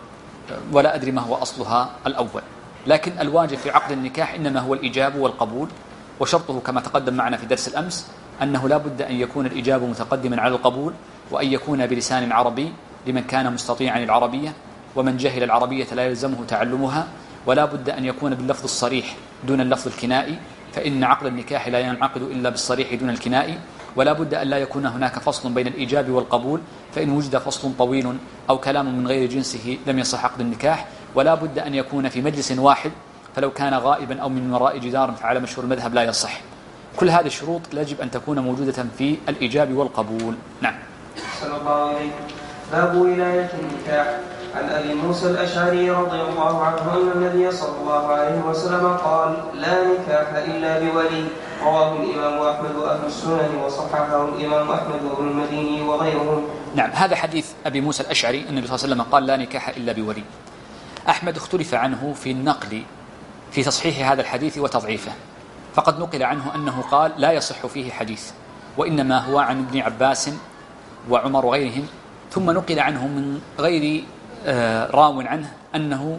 ولا أدري ما هو أصلها الأول. لكن الواجب في عقد النكاح إنما هو الإجاب والقبول، وشرطه كما تقدم معنا في درس الأمس أنه لا بد أن يكون الإجاب متقدما على القبول، وأن يكون بلسان عربي لمن كان مستطيعا العربية، ومن جهل العربية لا يلزمه تعلمها، ولا بد أن يكون باللفظ الصريح دون اللفظ الكنائي، فإن عقد النكاح لا ينعقد إلا بالصريح دون الكنائي، ولا بد أن لا يكون هناك فصل بين الإيجاب والقبول، فإن وجد فصل طويل أو كلام من غير جنسه لم يصح عقد النكاح، ولا بد أن يكون في مجلس واحد، فلو كان غائبا أو من وراء جدار فعلى مشهور المذهب لا يصح. كل هذه الشروط يجب أن تكون موجودة في الإيجاب والقبول. نعم. صلى الله عليه. باب ولاية النكاح. عن أبي موسى الأشعري رضي الله عنه أن النبي صلى الله عليه وسلم قال: لا نكاح إلا بولي. رواه الإمام أحمد وأهل السنن، وصححه الإمام أحمد وابن المديني وغيرهم. نعم، هذا حديث أبي موسى الأشعري النبي صلى الله عليه وسلم قال: لا نكاح إلا بولي. أحمد اختلف عنه في النقل في تصحيح هذا الحديث وتضعيفه، فقد نقل عنه أنه قال: لا يصح فيه حديث، وإنما هو عن ابن عباس وعمر وغيرهم. ثم نقل عنه من غير راو عنه أنه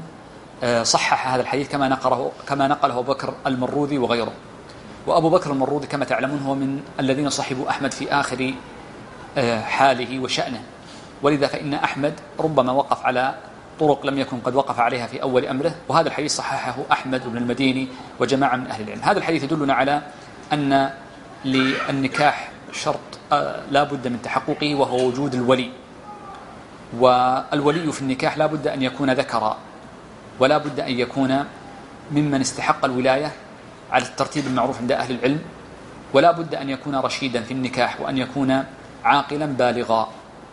صحح هذا الحديث كما نقله أبو بكر المروذي وغيره. وأبو بكر المروذي كما تعلمون هو من الذين صحبوا أحمد في آخر حاله وشأنه، ولذا فإن أحمد ربما وقف على طرق لم يكن قد وقف عليها في أول أمره، وهذا الحديث صححه أحمد بن المديني وجماعة من أهل العلم. هذا الحديث يدلنا على أن للنكاح شرط لا بد من تحققه، وهو وجود الولي، والولي في النكاح لا بد أن يكون ذكرا، ولا بد أن يكون ممن استحق الولاية على الترتيب المعروف عند أهل العلم، ولا بد أن يكون رشيدا في النكاح، وأن يكون عاقلا بالغا.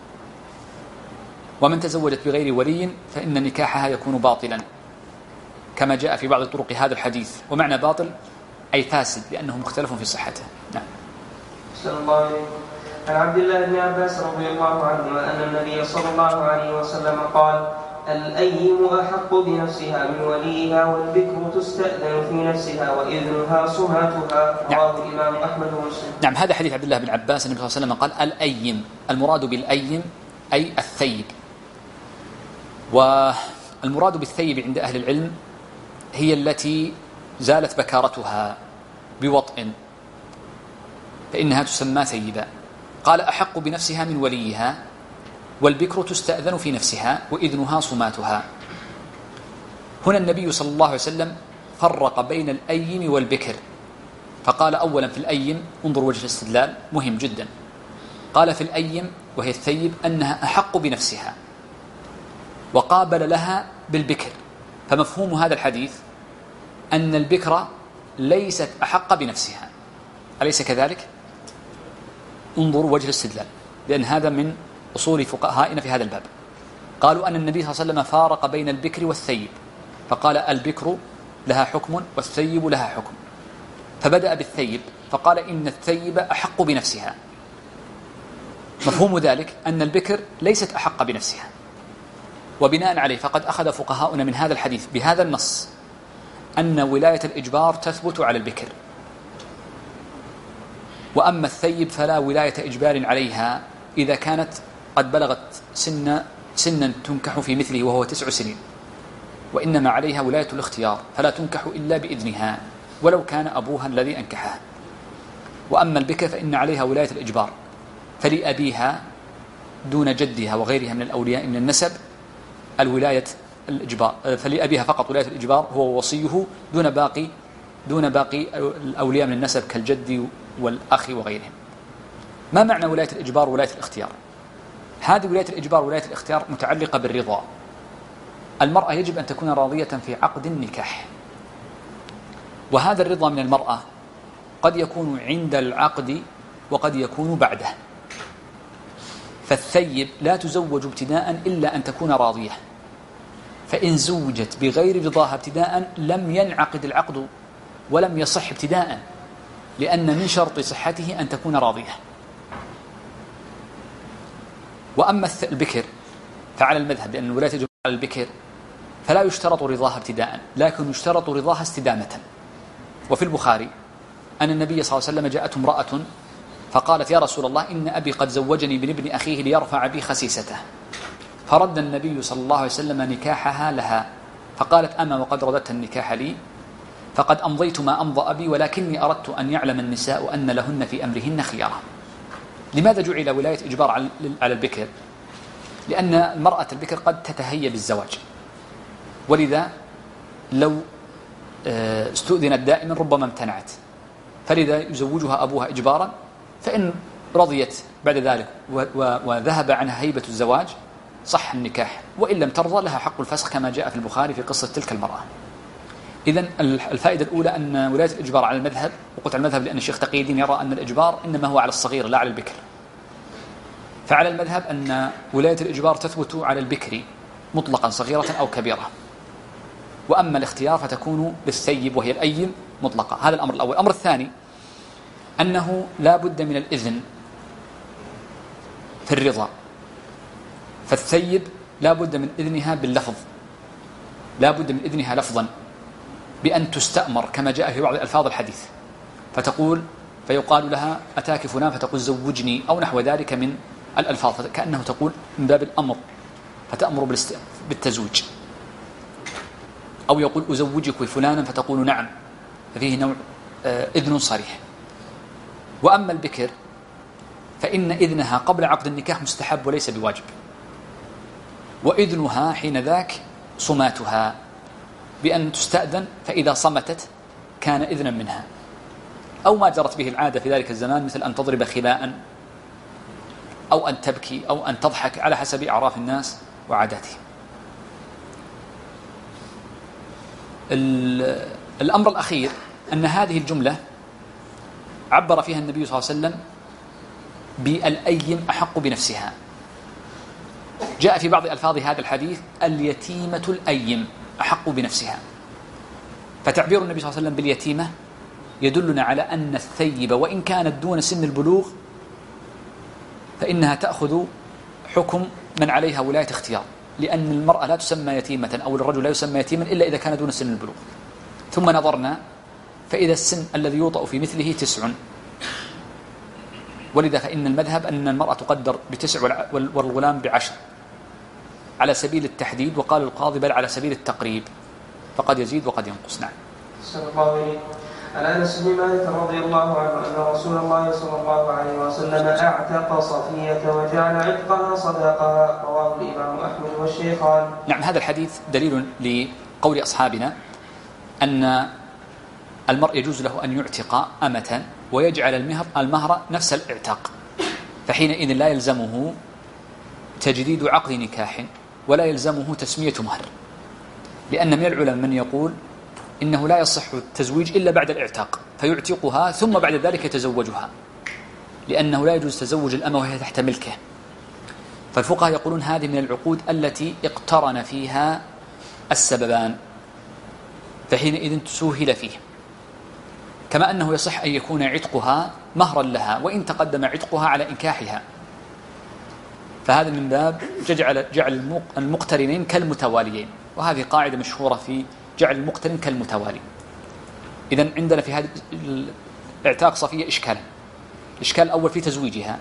ومن تزوجت بغير ولي فإن نكاحها يكون باطلا، كما جاء في بعض طرق هذا الحديث. ومعنى باطل أي فاسد، لأنه مختلف في صحته. نعم. صلى الله عليه وسلم. عن عبد الله بن عباس رضي الله عنهما أن النبي صلى الله عليه وسلم قال: الأيم أحق بنفسها من وليها، والبكر تستأذن في نفسها وإذنها صماتها. رواه الإمام أحمد ومسلم. نعم، هذا حديث عبد الله بن عباس النبي صلى الله عليه وسلم قال: الأيم، المراد بالأيم أي الثيب. والمراد بالثيب عند أهل العلم هي التي زالت بكارتها بوطء، فإنها تسمى ثيبا. قال: أحق بنفسها من وليها، والبكر تستأذن في نفسها وإذنها صماتها. هنا النبي صلى الله عليه وسلم فرق بين الأيم والبكر، فقال أولا في الأيم، انظر وجه الاستدلال مهم جدا، قال في الأيم وهي الثيب أنها أحق بنفسها، وقابل لها بالبكر، فمفهوم هذا الحديث أن البكر ليست أحق بنفسها، أليس كذلك؟ انظر وجه الاستدلال. لأن هذا من أصول فقهائنا في هذا الباب. قالوا أن النبي صلى الله عليه وسلم فارق بين البكر والثيب، فقال البكر لها حكم والثيب لها حكم، فبدأ بالثيب فقال إن الثيب أحق بنفسها. مفهوم ذلك أن البكر ليست أحق بنفسها، وبناء عليه فقد أخذ فقهاؤنا من هذا الحديث بهذا النص أن ولاية الإجبار تثبت على البكر، وأما الثيب فلا ولاية إجبار عليها إذا كانت قد بلغت سنا تنكح في مثله وهو 9 سنين، وإنما عليها ولاية الاختيار، فلا تنكح إلا بإذنها ولو كان أبوها الذي أنكحها. وأما البكر فإن عليها ولاية الإجبار، فلأبيها دون جدها وغيرها من الأولياء من النسب الولاية الإجبار، فلأبيها فقط ولاية الإجبار هو وصيه دون باقي الأولياء من النسب كالجد والأخ وغيرهم. ما معنى ولاية الإجبار وولاية الاختيار؟ هذه ولاية الإجبار وولاية الاختيار متعلقة بالرضا. المرأة يجب أن تكون راضية في عقد النكاح، وهذا الرضا من المرأة قد يكون عند العقد وقد يكون بعده. فالثيب لا تزوج ابتداء إلا أن تكون راضية، فإن زوجت بغير رضاها ابتداء لم ينعقد العقد ولم يصح ابتداء، لأن من شرط صحته أن تكون راضية. وأما البكر فعلى المذهب لأن الولاية تجب على البكر فلا يشترط رضاها ابتداء، لكن يشترط رضاها استدامة. وفي البخاري أن النبي صلى الله عليه وسلم جاءته امرأة فقالت يا رسول الله إن أبي قد زوجني بابن أخيه ليرفع بي خسيسته، فرد النبي صلى الله عليه وسلم نكاحها لها، فقالت أما وقد رددت النكاح لي فقد أمضيت ما أمضى أبي، ولكني أردت أن يعلم النساء أن لهن في أمرهن خيارة. لماذا جعل ولاية إجبار على البكر؟ لأن المرأة البكر قد تتهيأ بالزواج، ولذا لو استؤذنت دائما ربما امتنعت، فلذا يزوجها أبوها إجبارا، فإن رضيت بعد ذلك وذهب عنها هيبة الزواج صح النكاح، وإن لم ترضى لها حق الفسخ كما جاء في البخاري في قصة تلك المرأة. إذن الفائدة الأولى أن ولاية الإجبار على المذهب، وقلت على المذهب لأن الشيخ تقي الدين يرى أن الإجبار إنما هو على الصغير لا على البكر، فعلى المذهب أن ولاية الإجبار تثبت على البكر مطلقا صغيرة أو كبيرة، وأما الاختيار فتكون بالثيب وهي الأيم مطلقة. هذا الأمر الأول. الأمر الثاني أنه لا بد من الإذن في الرضا، فالثيب لا بد من إذنها باللفظ، لا بد من إذنها لفظا بأن تستأمر كما جاء في بعض ألفاظ الحديث، فيقال لها أتاك فلان فتقول زوجني أو نحو ذلك من الألفاظ، كأنه تقول من باب الأمر فتأمر بالتزويج، أو يقول أزوجك فلانا فتقول نعم، ففيه نوع إذن صريح. وأما البكر فإن إذنها قبل عقد النكاح مستحب وليس بواجب، وإذنها حين ذاك صماتها بأن تستأذن، فإذا صمتت كان إذنا منها، أو ما جرت به العادة في ذلك الزمان مثل أن تضرب خباء أو أن تبكي أو أن تضحك على حسب أعراف الناس وعاداتهم. الأمر الأخير أن هذه الجملة عبر فيها النبي صلى الله عليه وسلم بالأيم أحق بنفسها. جاء في بعض ألفاظ هذا الحديث اليتيمة الأيم أحق بنفسها، فتعبير النبي صلى الله عليه وسلم باليتيمة يدلنا على أن الثيب وإن كانت دون سن البلوغ فإنها تأخذ حكم من عليها ولاية اختيار، لأن المرأة لا تسمى يتيمة أو الرجل لا يسمى يتيما إلا إذا كان دون سن البلوغ. ثم نظرنا فإذا السن الذي يوطأ في مثله 9، ولذا فإن المذهب أن المرأة تقدر ب9 والغلام ب10 على سبيل التحديد، وقال القاضي بل على سبيل التقريب، فقد يزيد وقد ينقص. نعم. صلى الله عليه. عن أنس بن مالك رضي الله عنه أن رسول الله صلى الله عليه وسلم أعتق صفية وجعل عتقها صداقها، رواه الإمام أحمد والشيخان. نعم، هذا الحديث دليل لقول أصحابنا أن المرء يجوز له أن يعتق أمة ويجعل المهر نفس الاعتاق، فحينئذ لا يلزمه تجديد عقد نكاح ولا يلزمه تسمية مهر، لأن من العلماء من يقول إنه لا يصح التزويج إلا بعد الاعتاق، فيعتقها ثم بعد ذلك يتزوجها، لأنه لا يجوز تزوج الأمة وهي تحت ملكه. فالفقهاء يقولون هذه من العقود التي اقترن فيها السببان، فحينئذ تسهل فيه. كما أنه يصح أن يكون عتقها مهرا لها وإن تقدم عتقها على إنكاحها، فهذا من باب جعل المقترنين كالمتواليين، وهذه قاعدة مشهورة في جعل المقترن كالمتوالي. إذن عندنا في هذا الاعتاق صفية إشكالين. الإشكال الأول في تزويجها،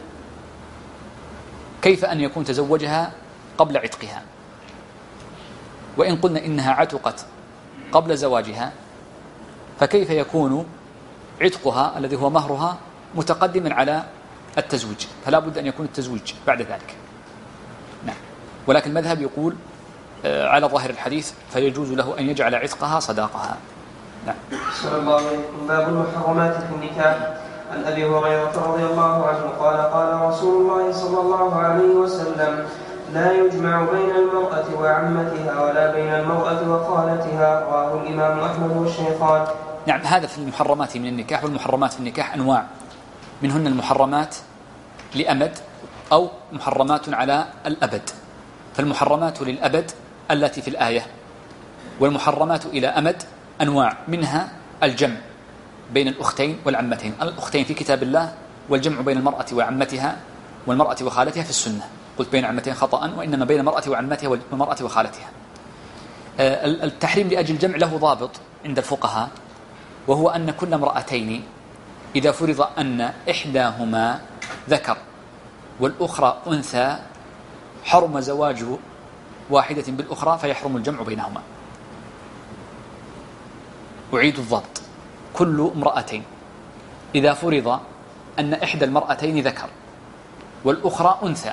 كيف أن يكون تزوجها قبل عتقها؟ وإن قلنا إنها عتقت قبل زواجها فكيف يكون عتقها الذي هو مهرها متقدما على التزويج؟ فلا بد أن يكون التزويج بعد ذلك. نعم. ولكن المذهب يقول على ظاهر الحديث فيجوز له أن يجعل عتقها صداقها. نعم. صلى الله عليه وسلم. باب المحرمات في النكاح. عن أبي هريرة رضي الله عنه قال قال رسول الله صلى الله عليه وسلم: لا يجمع بين المرأة وعمتها ولا بين المرأة وخالتها. رواه الإمام أحمد والشيخان. نعم. هذا في المحرمات من النكاح. والمحرمات في النكاح أنواع، منهن المحرمات لأمد أو محرمات على الأبد. فالمحرمات للأبد التي في الآية، والمحرمات إلى أمد أنواع، منها الجمع بين الأختين والعمتين. الأختين في كتاب الله، والجمع بين المرأة وعمتها والمرأة وخالتها في السنة. قلت بين عمتين خطأ، وإنما بين المرأة وعمتها والمرأة وخالتها. التحريم لأجل الجمع له ضابط عند الفقهاء، وهو أن كل امرأتين إذا فرض أن إحداهما ذكر والأخرى أنثى حرم زواج واحدة بالأخرى فيحرم الجمع بينهما. أعيد الضبط: كل امرأتين إذا فرض أن إحدى المرأتين ذكر والأخرى أنثى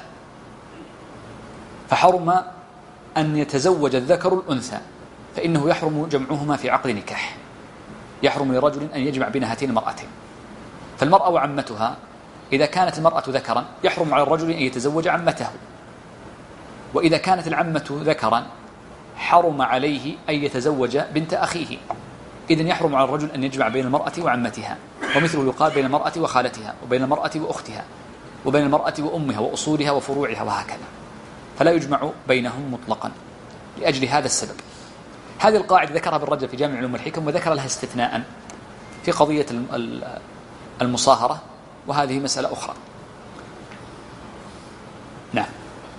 فحرم أن يتزوج الذكر الأنثى، فإنه يحرم جمعهما في عقد نكاح. يحرم لرجل أن يجمع بين هاتين المرأتين. فالمرأة وعمتها، إذا كانت المرأة ذكرا يحرم على الرجل أن يتزوج عمته، وإذا كانت العمة ذكرا حرم عليه أن يتزوج بنت أخيه. إذن يحرم على الرجل أن يجمع بين المرأة وعمتها، ومثله يقال بين المرأة وخالتها، وبين المرأة وأختها، وبين المرأة وأمها وأصولها وفروعها، وهكذا. فلا يجمع بينهم مطلقا لأجل هذا السبب. هذه القاعدة ذكرها ابن رجب في جامع علوم الحكم، وذكر لها استثناء في قضية المصاهرة، وهذه مسألة أخرى. نعم.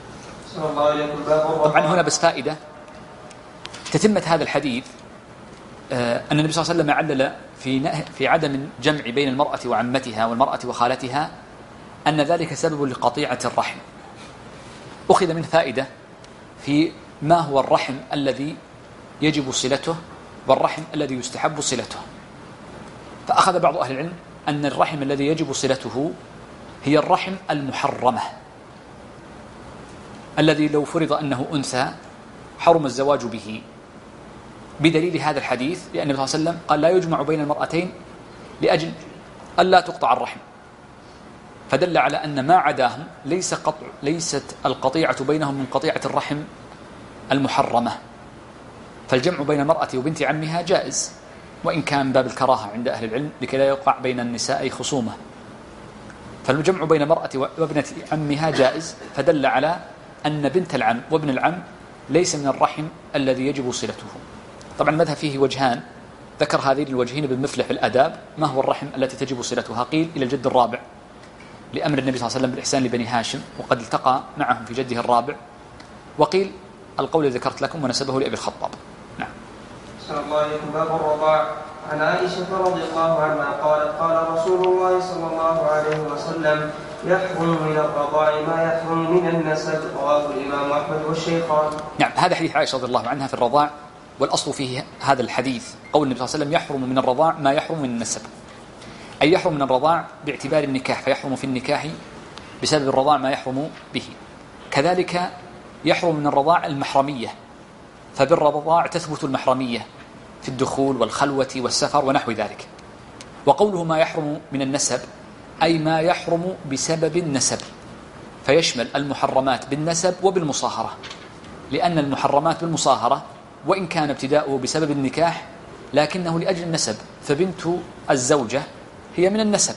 طبعا هنا بس فائدة تتمة هذا الحديث، أن النبي صلى الله عليه وسلم علل في عدم الجمع بين المرأة وعمتها والمرأة وخالتها أن ذلك سبب لقطيعة الرحم. أخذ من فائدة في ما هو الرحم الذي يجب صلته والرحم الذي يستحب صلته. فأخذ بعض أهل العلم أن الرحم الذي يجب صلته هي الرحم المحرمة، الذي لو فرض أنه أنثى حرم الزواج به، بدليل هذا الحديث، لأن النبي صلى الله عليه وسلم قال لا يجمع بين المرأتين لأجل ألا تقطع الرحم، فدل على أن ما عداهم ليست القطيعة بينهم من قطيعة الرحم المحرمة. فالجمع بين المرأة وبنت عمها جائز، وإن كان باب الكراهة عند أهل العلم لكي لا يقع بين النساء خصومة. فالجمع بين المرأة وابنة عمها جائز، فدل على أن بنت العم وابن العم ليس من الرحم الذي يجب صلته. طبعا المذهب فيه وجهان، ذكر هذين الوجهين ابن مفلح في الآداب. ما هو الرحم التي تجب صلتها؟ قيل إلى الجد الرابع لأمر النبي صلى الله عليه وسلم بالإحسان لبني هاشم، وقد التقى معهم في جده الرابع. وقيل القول الذي ذكرت لكم ونسبه لأبي الخطاب. نعم. صلى الله عليه وسلم. باب الرضاع. عن عائشة رضي الله عنها قالت قال رسول الله صلى الله عليه وسلم: يحرم من الرضاع ما يحرم من النسب. رواه الإمام أحمد والشيخان. نعم. هذا حديث عائشة رضي الله عنها في الرضاع، والأصل فيه هذا الحديث قول النبي صلى الله عليه وسلم: يحرم من الرضاع ما يحرم من النسب، أي يحرم من الرضاع باعتبار النكاح، فيحرم في النكاح بسبب الرضاع ما يحرم به. كذلك يحرم من الرضاع المحرمية، فبالرضاع تثبت المحرمية في الدخول والخلوة والسفر ونحو ذلك. وقوله ما يحرم من النسب أي ما يحرم بسبب النسب، فيشمل المحرمات بالنسب وبالمصاهرة، لأن المحرمات بالمصاهرة وإن كان ابتداؤه بسبب النكاح لكنه لأجل النسب، فبنت الزوجة هي من النسب،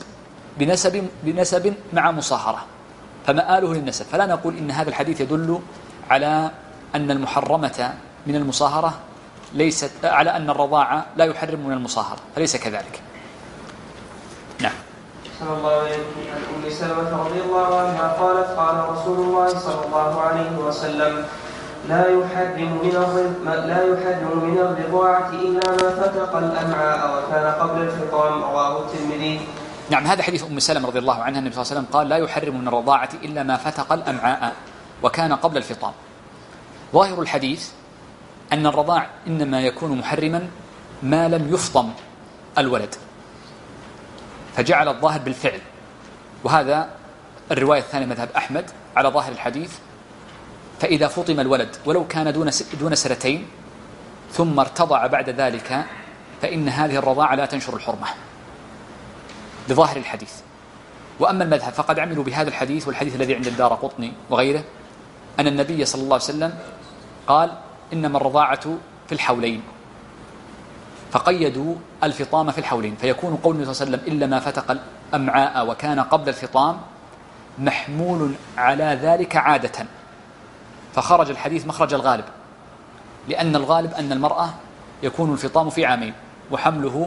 بنسب مع مصاهرة، فمآله للنسب. فلا نقول إن هذا الحديث يدل على أن المحرمة من المصاهرة ليست، على أن الرضاعة لا يحرم من المصاهرة، فليس كذلك. نعم. صلى الله عليه عن أم سلمة رضي الله عنها قالت قال رسول الله صلى الله عليه وسلم لا يحرم من الرضاعة إلا ما فتق الأمعاء وكان قبل الفطام. رواه الترمذي. نعم، هذا حديث أم سلمة رضي الله عنها. النبي صلى الله عليه وسلم قال لا يحرم من الرضاعة إلا ما فتق الأمعاء وكان قبل الفطام. ظاهر الحديث أن الرضاع إنما يكون محرما ما لم يفطم الولد، فجعل الظاهر بالفعل، وهذا الرواية الثانية مذهب أحمد على ظاهر الحديث. فإذا فطم الولد ولو كان دون سنتين ثم ارتضع بعد ذلك فإن هذه الرضاعة لا تنشر الحرمة لظاهر الحديث. وأما المذهب فقد عملوا بهذا الحديث والحديث الذي عند الدارقطني وغيره أن النبي صلى الله عليه وسلم قال إنما الرضاعة في الحولين، فقيدوا الفطام في الحولين، فيكون قول النبي صلى الله عليه وسلم إلا ما فتق الأمعاء وكان قبل الفطام محمول على ذلك عادة، فخرج الحديث مخرج الغالب، لأن الغالب أن المرأة يكون الفطام في عامين وحمله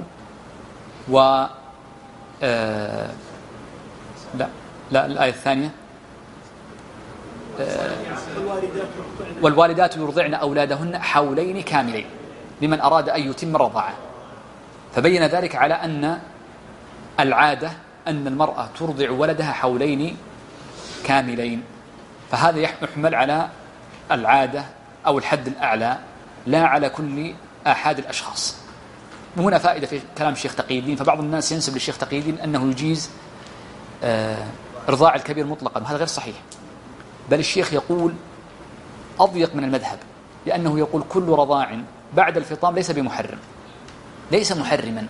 لا الآية الثانية والوالدات يرضعن أولادهن حولين كاملين لمن أراد أن يتم الرضاعة، فبين ذلك على أن العادة أن المرأة ترضع ولدها حولين كاملين، فهذا يحمل على العادة أو الحد الأعلى لا على كل آحاد الأشخاص. وهنا فائدة في كلام الشيخ تقي الدين، فبعض الناس ينسب للشيخ تقي الدين أنه يجيز إرضاع الكبير مطلقا، وهذا غير صحيح، بل الشيخ يقول أضيق من المذهب، لأنه يقول كل رضاع بعد الفطام ليس بمحرم، ليس محرما.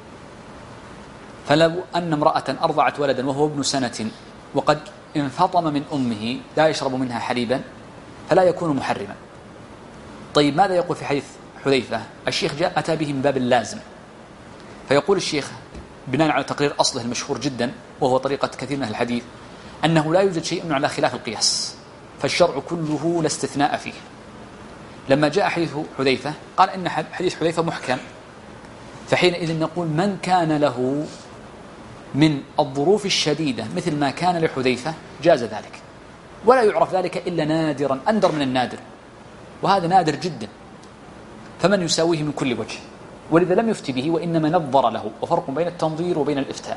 فلو أن امرأة أرضعت ولدا وهو ابن سنة وقد انفطم من أمه لا يشرب منها حليبا فلا يكون محرما. طيب ماذا يقول في حديث حذيفة؟ الشيخ أتى به من باب اللازم، فيقول الشيخ بناء على تقرير أصله المشهور جدا وهو طريقة كثير من الحديث أنه لا يوجد شيء على خلاف القياس، فالشرع كله لا استثناء فيه. لما جاء حديث حذيفة قال إن حديث حذيفة محكم، فحينئذ نقول من كان له من الظروف الشديدة مثل ما كان لحذيفة جاز ذلك، ولا يعرف ذلك إلا نادرا، أندر من النادر، وهذا نادر جدا، فمن يساويه من كل وجه، ولذا لم يفتي به وإنما نظر له، وفرق بين التنظير وبين الإفتاء.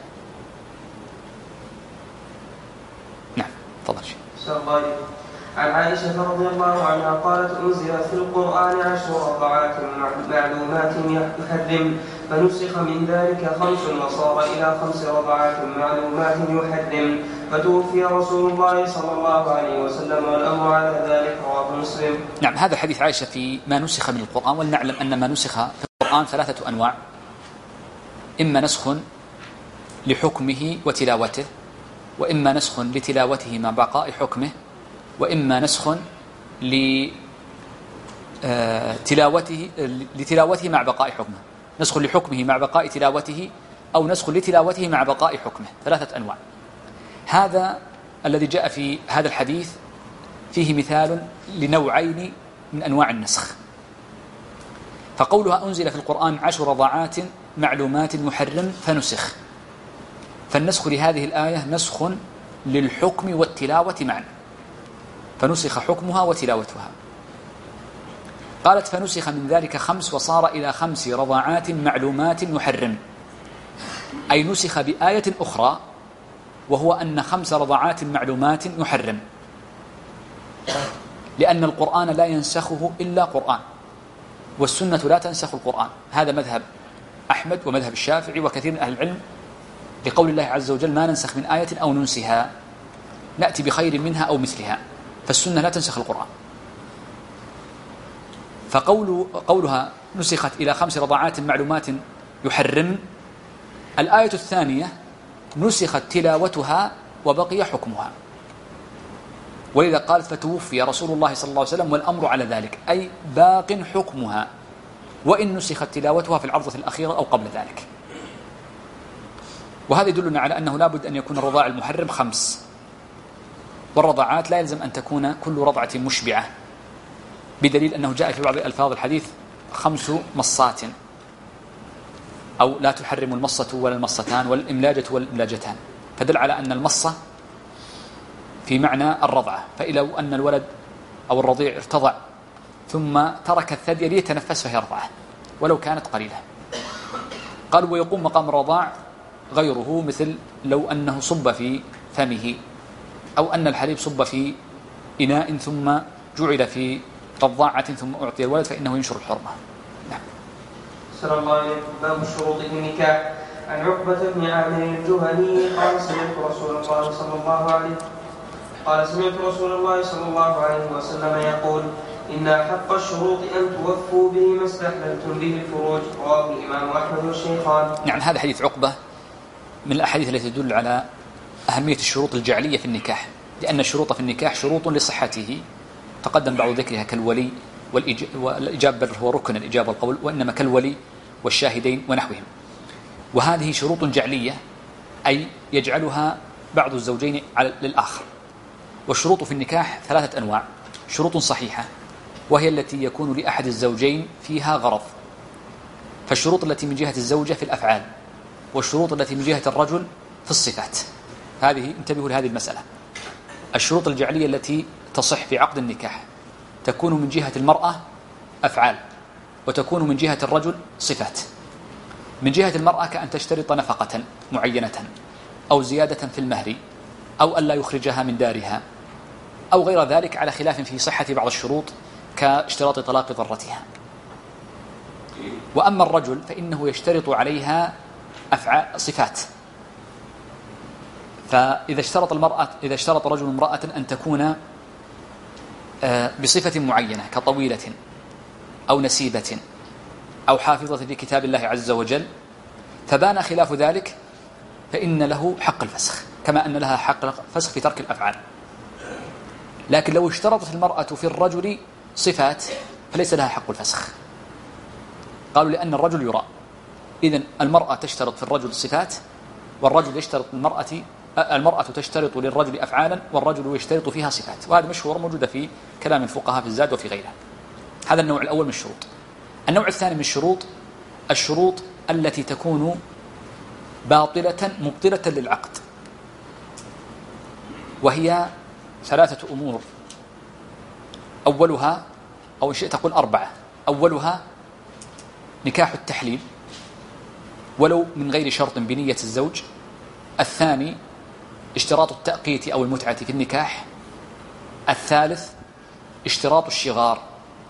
نعم تفضل. عن عائشة رضي الله عنها قالت أنزل في القرآن 10 رضعات معلومات يحرم، فنسخ من ذلك 5 وصار إلى 5 رضعات معلومات يحرم، فتوفي رسول الله صلى الله عليه وسلم والأمر على ذلك. رواه مسلم. نعم، هذا حديث عائشة في ما نسخ من القرآن، ولنعلم أن ما نسخ في القرآن 3 أنواع: إما نسخ لحكمه وتلاوته، وإما نسخ لتلاوته مع بقاء حكمه، وإما نسخ لتلاوته مع بقاء حكمه، نسخ لحكمه مع بقاء تلاوته، أو نسخ لتلاوته مع بقاء حكمه، 3 أنواع. هذا الذي جاء في هذا الحديث فيه مثال لنوعين من أنواع النسخ. فقولها أنزل في القرآن 10 رضعات معلومات يحرم فنسخ، فالنسخ لهذه الآية نسخ للحكم والتلاوة معا، فنسخ حكمها وتلاوتها. قالت فنسخ من ذلك 5 وصار إلى 5 رضعات معلومات يحرم، أي نسخ بآية أخرى وهو أن 5 رضعات معلومات يحرم، لأن القرآن لا ينسخه إلا قرآن، والسنة لا تنسخ القرآن. هذا مذهب أحمد ومذهب الشافعي وكثير من أهل العلم، لقول الله عز وجل ما ننسخ من آية أو ننسها نأتي بخير منها أو مثلها، فالسنة لا تنسخ القرآن. فقولها نسخت إلى 5 رضعات معلومات يحرم، الآية الثانية نسخت تلاوتها وبقي حكمها، ولذا قال فتوفي رسول الله صلى الله عليه وسلم والأمر على ذلك، أي باق حكمها وإن نسخت تلاوتها في العرضة الأخيرة أو قبل ذلك. وهذا يدلنا على أنه لا بد أن يكون الرضاع المحرم 5، والرضاعات لا يلزم أن تكون كل رضعة مشبعة، بدليل أنه جاء في بعض ألفاظ الحديث 5 مصات، أو لا تحرم المصة ولا المصتان والإملاجة والإملاجتان، فدل على أن المصة في معنى الرضعة. فإلى أن الولد أو الرضيع ارتضع ثم ترك الثدي ليتنفس فهي رضعة ولو كانت قليلة. قالوا ويقوم مقام الرضاع غيره، مثل لو أنه صب في فمه، أو أن الحليب صب في إناء ثم جعل في رضاعة ثم أعطي الولد، فإنه ينشر الحرمة. نعم. صلى الله عليه وسلم. باب الشروط في النكاح. عن عقبة بن عامر الجهني قال سمعت رسول الله صلى الله عليه وسلم يقول: إن أحق الشروط أن توفوا به ما استحللتم به الفروج. رواه الإمام أحمد والشيخان. نعم، هذا حديث عقبة من الأحاديث التي تدل على أهمية الشروط الجعلية في النكاح، لأن الشروط في النكاح شروط لصحته، تقدم بعض ذكرها كالولي والإجابة، بل هو ركن الإجابة والقول، وإنما كالولي والشاهدين ونحوهم. وهذه شروط جعلية، أي يجعلها بعض الزوجين للآخر. والشروط في النكاح 3 أنواع: شروط صحيحة، وهي التي يكون لأحد الزوجين فيها غرض، فالشروط التي من جهة الزوجة في الأفعال، والشروط التي من جهة الرجل في الصفات. هذه انتبهوا لهذه المسألة. الشروط الجعلية التي تصح في عقد النكاح تكون من جهة المرأة أفعال، وتكون من جهة الرجل صفات. من جهة المرأة كأن تشترط نفقة معينة، أو زيادة في المهر، أو ألا يخرجها من دارها، أو غير ذلك، على خلاف في صحة بعض الشروط كاشتراط طلاق ضرتها. وأما الرجل فإنه يشترط عليها أفعال صفات. فإذا اشترط رجل امرأة أن تكون بصفة معينة كطويلة أو نسيبة أو حافظة في كتاب الله عز وجل، فبان خلاف ذلك، فإن له حق الفسخ، كما أن لها حق الفسخ في ترك الأفعال. لكن لو اشترطت المرأة في الرجل صفات فليس لها حق الفسخ. قالوا لأن الرجل يرى، إذن المرأة تشترط في الرجل صفات، والرجل يشترط المرأة تشترط للرجل أفعالا، والرجل يشترط فيها صفات. وهذا مشهور موجودة في كلام الفقهاء في الزاد وفي غيره. هذا النوع الأول من الشروط. النوع الثاني من الشروط التي تكون مبطلة للعقد، وهي 3 أمور. أولها، أو إن شئت تقول 4، أولها نكاح التحليل ولو من غير شرط بنية الزوج. الثاني اشتراط التأقيت أو المتعة في النكاح. الثالث اشتراط الشغار،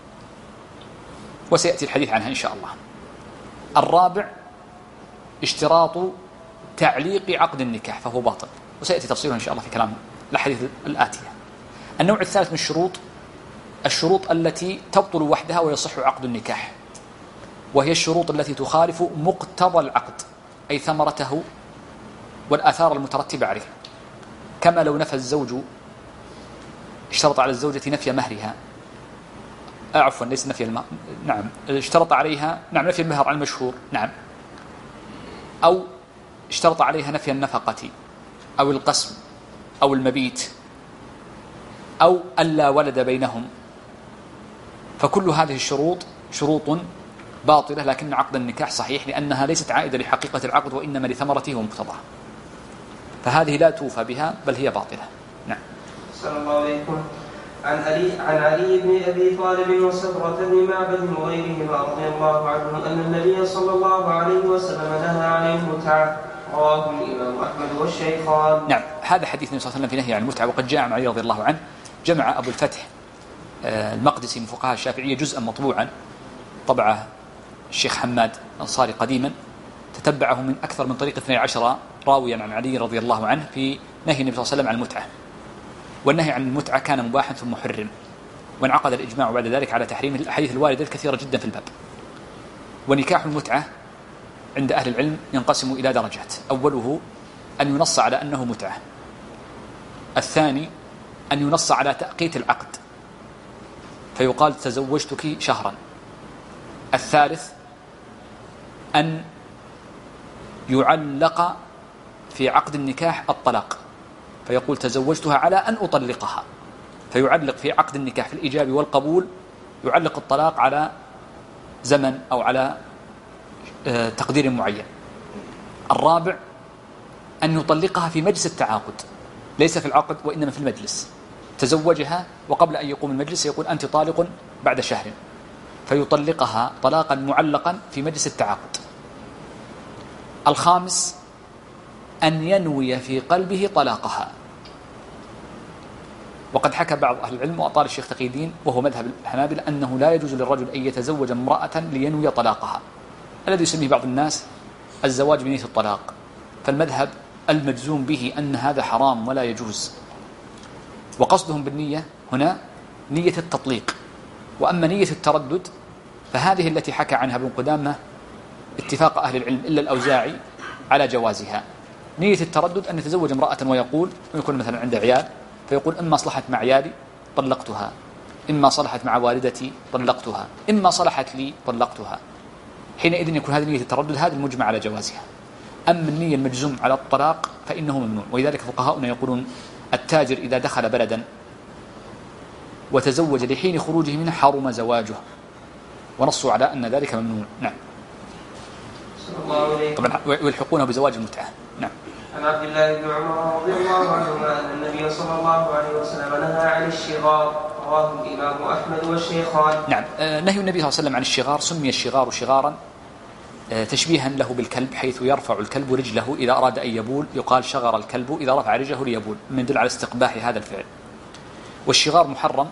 وسيأتي الحديث عنها إن شاء الله. الرابع اشتراط تعليق عقد النكاح، فهو باطل، وسيأتي تفصيله إن شاء الله في كلام الحديث الآتية. النوع الثالث من الشروط التي تبطل وحدها ويصح عقد النكاح، وهي الشروط التي تخالف مقتضى العقد، أي ثمرته والآثار المترتبة عليه. كما لو نفى الزوج، اشترط على الزوجة نفي مهرها، عفوا ليس نفي نعم، اشترط عليها نفي المهر عن المشهور، نعم، أو اشترط عليها نفي النفقة أو القسم أو المبيت، أو ألا ولد بينهم. فكل هذه الشروط شروط باطلة، لكن عقد النكاح صحيح، لأنها ليست عائدة لحقيقة العقد، وإنما لثمرته ومقتضاه، فهذه لا توفى بها، بل هي باطلة. نعم. صلى الله عليكم. عن علي بن أبي طالب وسفرة بن معبد وغيرهما رضي الله عنهم أن النبي صلى الله عليه وسلم نهى عن المتعة. رواه الإمام أحمد والشيخان. نعم، هذا حديث النبي صلى الله عليه وسلم في نهي عن المتعة، وقد جاء عن علي رضي الله عنه. جمع أبو الفتح المقدسي من فقهاء الشافعية جزءا مطبوعا، طبعه الشيخ حماد الأنصاري قديما، تتبعه من أكثر من طريق 12 راويا عن علي رضي الله عنه في نهي النبي صلى الله عليه وسلم عن المتعة. والنهي عن المتعة كان مباحا ثم حرم، وانعقد الإجماع بعد ذلك على تحريم. الأحاديث الواردة الكثيرة جدا في الباب. ونكاح المتعة عند أهل العلم ينقسم إلى درجات: أوله أن ينص على أنه متعة، الثاني أن ينص على تأقيت العقد فيقال تزوجتك شهرا، الثالث أن يعلق في عقد النكاح الطلاق، فيقول تزوجتها على أن أطلقها، فيعلق في عقد النكاح في الإيجاب والقبول يعلق الطلاق على زمن أو على تقدير معين. الرابع أن يطلقها في مجلس التعاقد، ليس في العقد وإنما في المجلس، تزوجها وقبل أن يقوم المجلس يقول أنت طالق بعد شهر، فيطلقها طلاقا معلقا في مجلس التعاقد. الخامس أن ينوي في قلبه طلاقها، وقد حكى بعض أهل العلم وأطال الشيخ تقي الدين وهو مذهب الحنابلة أنه لا يجوز للرجل أن يتزوج امرأة لينوي طلاقها، الذي يسميه بعض الناس الزواج بنية الطلاق، فالمذهب المجزوم به أن هذا حرام ولا يجوز. وقصدهم بالنية هنا نية التطليق، وأما نية التردد فهذه التي حكى عنها ابن قدامة اتفاق أهل العلم إلا الأوزاعي على جوازها. نية التردد أن يتزوج امرأة ويقول، ويكون مثلا عنده عيال فيقول إما صلحت مع عيالي طلقتها، إما صلحت مع والدتي طلقتها، إما صلحت لي طلقتها، حينئذ يكون هذه نية التردد، هذا المجمع على جوازها. أما النية المجزوم على الطلاق فإنه ممنوع، ولذلك فقهاؤنا يقولون التاجر إذا دخل بلدا وتزوج لحين خروجه منه حرم زواجه، ونصوا على أن ذلك ممنوع. نعم. طبعا ويلحقونه بزواج المتعة. نعم. عن عبد الله بن عمر رضي الله عنهما أن النبي صلى الله عليه وسلم نهى عن الشغار، رواه الإمام أحمد والشيخان. نعم. نهي النبي صلى الله عليه وسلم عن الشغار، سمي الشغار شغارا تشبيها له بالكلب، حيث يرفع الكلب رجله إذا أراد أن يبول، يقال شغر الكلب إذا رفع رجله ليبول، من يدل على استقباح هذا الفعل. والشغار محرم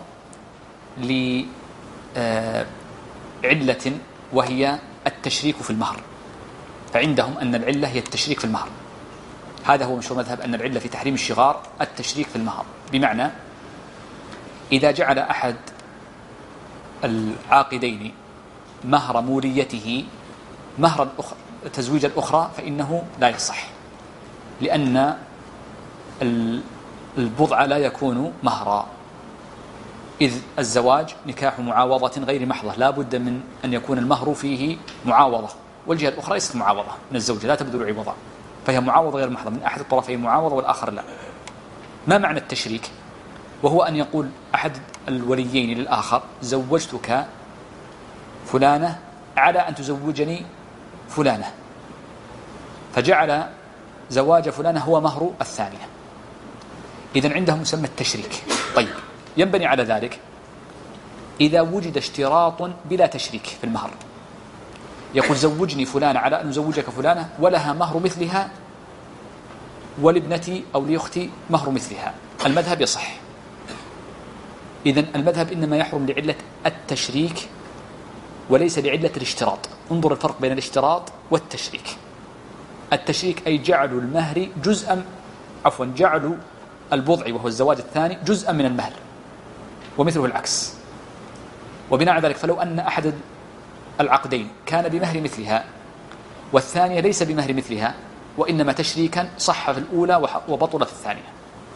لعلة وهي التشريك في المهر، فعندهم أن العلة هي التشريك في المهر، هذا هو مشهور مذهب أن العلة في تحريم الشغار التشريك في المهر، بمعنى إذا جعل أحد العاقدين مهر موليته مهر تزويج الأخرى فإنه لا يصح، لأن البضع لا يكون مهرا، إذ الزواج نكاح معاوضة غير محضة، لا بد من أن يكون المهر فيه معاوضة، والجهة الأخرى ليست معاوضة من الزوجة، لا تبذل عوضا، فهي معاوضة غير محضة، من أحد الطرفين معاوضة والآخر لا. ما معنى التشريك؟ وهو أن يقول أحد الوليين للآخر زوجتك فلانة على أن تزوجني فلانة، فجعل زواج فلانة هو مهر الثانية، إذن عندهم يسمى التشريك. طيب، ينبني على ذلك إذا وجد اشتراط بلا تشريك في المهر، يقول زوجني فلانة على أن أزوجك فلانة ولها مهر مثلها ولابنتي أو لأختي مهر مثلها، المذهب يصح. إذن المذهب إنما يحرم لعلة التشريك وليس لعلة الاشتراط. انظر الفرق بين الاشتراط والتشريك. التشريك أي جعلوا المهر جعلوا البضع وهو الزواج الثاني جزءا من المهر، ومثله العكس. وبناء على ذلك فلو أن أحد العقدين كان بمهر مثلها والثانية ليس بمهر مثلها وإنما تشريكا، صح في الأولى وبطل في الثانية.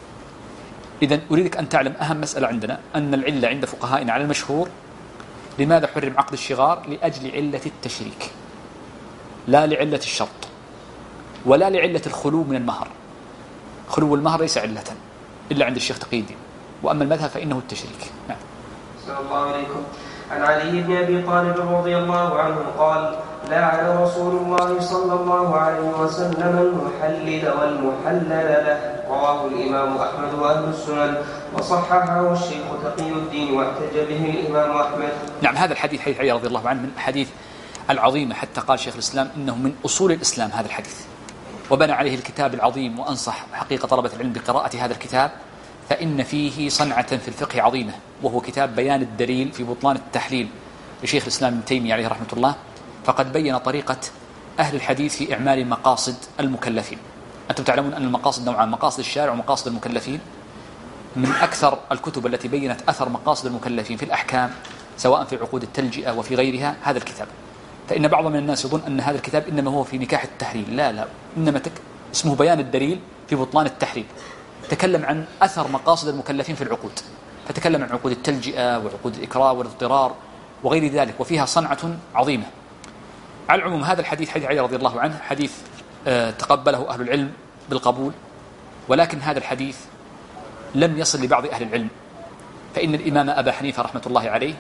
إذن أريدك أن تعلم أهم مسألة عندنا، أن العلة عند فقهائنا على المشهور لماذا حرم عقد الشغار؟ لأجل علة التشريك، لا لعلة الشرط ولا لعلة الخلو من المهر. خلو المهر ليس علة إلا عند الشيخ تقي الدين، وأما المذهب فإنه التشريك. نعم. صلى الله عليكم. عن علي بن أبي طالب رضي الله عنه قال: لعن رسول الله صلى الله عليه وسلم المحلل والمحلل له، رواه الإمام أحمد وأهل السنن، وصححه الشيخ تقي الدين واحتج به الإمام أحمد. نعم. هذا الحديث حديث علي رضي الله عنه من الحديث العظيمة، حتى قال شيخ الإسلام إنه من أصول الإسلام هذا الحديث، وبنى عليه الكتاب العظيم. وأنصح حقيقة طلبة العلم بقراءة هذا الكتاب، فإن فيه صنعة في الفقه عظيمة، وهو كتاب بيان الدليل في بطلان التحليل لشيخ الإسلام ابن تيمية عليه رحمة الله. فقد بين طريقة أهل الحديث في إعمال مقاصد المكلفين. أنتم تعلمون أن المقاصد نوعان، مقاصد الشارع ومقاصد المكلفين. من أكثر الكتب التي بينت أثر مقاصد المكلفين في الأحكام سواء في عقود التلجئة وفي غيرها هذا الكتاب. فإن بعض من الناس يظن أن هذا الكتاب إنما هو في نكاح التحريم، لا، إنما اسمه بيان الدليل في بطلان التحريم. تكلم عن أثر مقاصد المكلفين في العقود، فتكلم عن عقود التلجئة وعقود الإكراه والاضطرار وغير ذلك، وفيها صنعة عظيمة. على العموم هذا الحديث حديث علي رضي الله عنه حديث تقبله أهل العلم بالقبول، ولكن هذا الحديث لم يصل لبعض أهل العلم، فإن الإمام أبا حنيفة رحمة الله عليه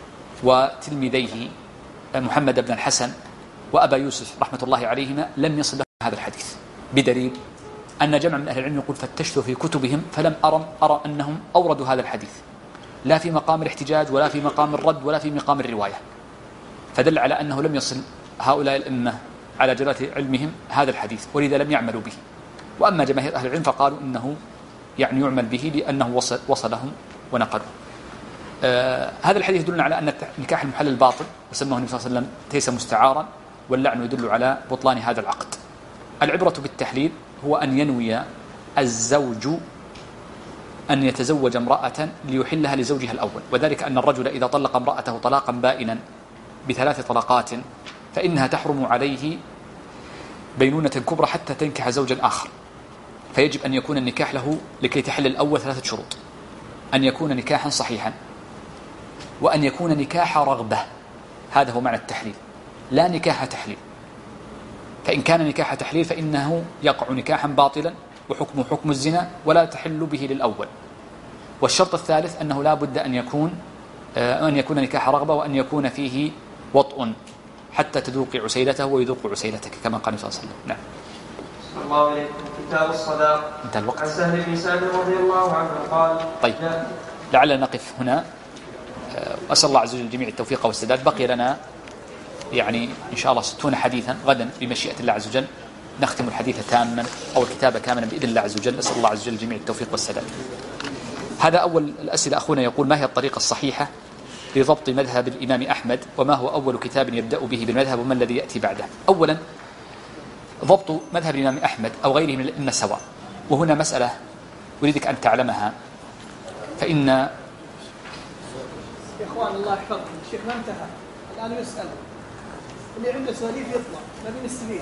وتلميذيه محمد بن الحسن وأبا يوسف رحمة الله عليهما لم يصل لهم هذا الحديث، بدليل أن جمع من أهل العلم يقول فتشت في كتبهم فلم أرى أنهم أوردوا هذا الحديث لا في مقام الاحتجاج ولا في مقام الرد ولا في مقام الرواية، فدل على أنه لم يصل هؤلاء الأئمة على جلالة علمهم هذا الحديث، ولذا لم يعملوا به. وأما جماهير أهل العلم فقالوا إنه يعني يعمل به لأنه وصلهم ونقلوا. هذا الحديث يدلنا على أن نكاح المحلل باطل، وسماه النبي صلى الله عليه وسلم ليس مستعارا، واللعن يدل على بطلان هذا العقد. العبرة بالتحليل هو أن ينوي الزوج أن يتزوج امرأة ليحلها لزوجها الأول، وذلك أن الرجل إذا طلق امرأته طلاقا بائنا ب3 طلقات فإنها تحرم عليه بينونة كبرى حتى تنكح زوجا آخر، فيجب أن يكون النكاح له لكي تحل الأول 3 شروط: أن يكون نكاحا صحيحا، وأن يكون نكاح رغبة، هذا هو معنى التحليل، لا نكاح تحليل، فإن كان نكاح تحليل فإنه يقع نكاحا باطلا وحكمه حكم الزنا ولا تحل به للأول. والشرط الثالث أنه لا بد أن يكون نكاح رغبة، وأن يكون فيه وطء حتى تذوق عسيلته ويذوق عسيلتك كما قال صلى الله عليه وسلم. نعم. صلى الله عليه كتاب الصداق. انتهى الوقت. عن سهل بن سعد رضي الله عنه قال: طيب لعلنا نقف هنا، أسأل الله عز وجل الجميع التوفيق والسداد. بقي لنا يعني إن شاء الله 60 حديثا، غدا بمشيئة الله عز وجل نختم الحديث تاما أو الكتاب كاملا بإذن الله عز وجل. أسأل الله عز وجل الجميع التوفيق والسداد. هذا أول الأسئلة. أخونا يقول: ما هي الطريقة الصحيحة لضبط مذهب الإمام أحمد، وما هو أول كتاب يبدأ به بالمذهب، وما الذي يأتي بعده؟ أولا، ضبط مذهب الإمام أحمد أو غيره من الأئمة سواء، وهنا مسألة أريدك أن تعلمها، فإن يا إخوان الله يحفظكم، الشيخ ما انتهى الآن يسأل، اللي عنده سواليف يطلع، نبي نستفيد.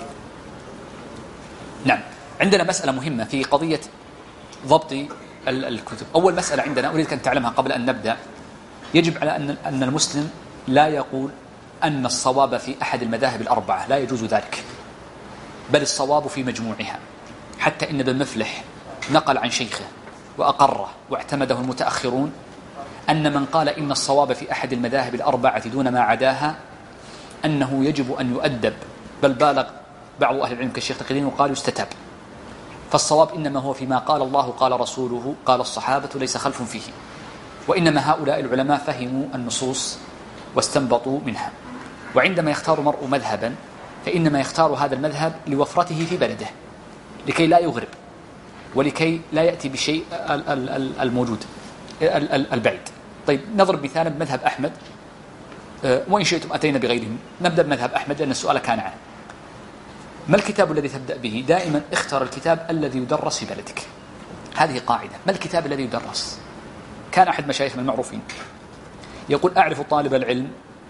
نعم، عندنا مسألة مهمة في قضية ضبط الكتب. أول مسألة عندنا أريدك أن تعلمها قبل أن نبدأ: يجب على أن المسلم لا يقول أن الصواب في أحد المذاهب الأربعة، لا يجوز ذلك، بل الصواب في مجموعها. حتى إن ابن مفلح نقل عن شيخه وأقره واعتمده المتأخرون أن من قال إن الصواب في أحد المذاهب الأربعة دون ما عداها أنه يجب أن يؤدب، بل بالغ بعض أهل العلم كالشيخ تقي الدين وقال يستتاب. فالصواب إنما هو فيما قال الله قال رسوله قال الصحابة، ليس خلف فيه. وإنما هؤلاء العلماء فهموا النصوص واستنبطوا منها. وعندما يختار المرء مذهبا فإنما يختار هذا المذهب لوفرته في بلده، لكي لا يغرب ولكي لا يأتي بشيء الموجود البعيد. طيب نضرب مثالا بمذهب أحمد، وإن شئتم أتينا بغيرهم. نبدأ بمذهب أحمد لأن السؤال كان عنه. ما الكتاب الذي تبدأ به؟ دائما اختر الكتاب الذي يدرس في بلدك، هذه قاعدة. ما الكتاب الذي يدرس؟ كان أحد مشايخنا المعروفين يقول: أعرف طالب العلم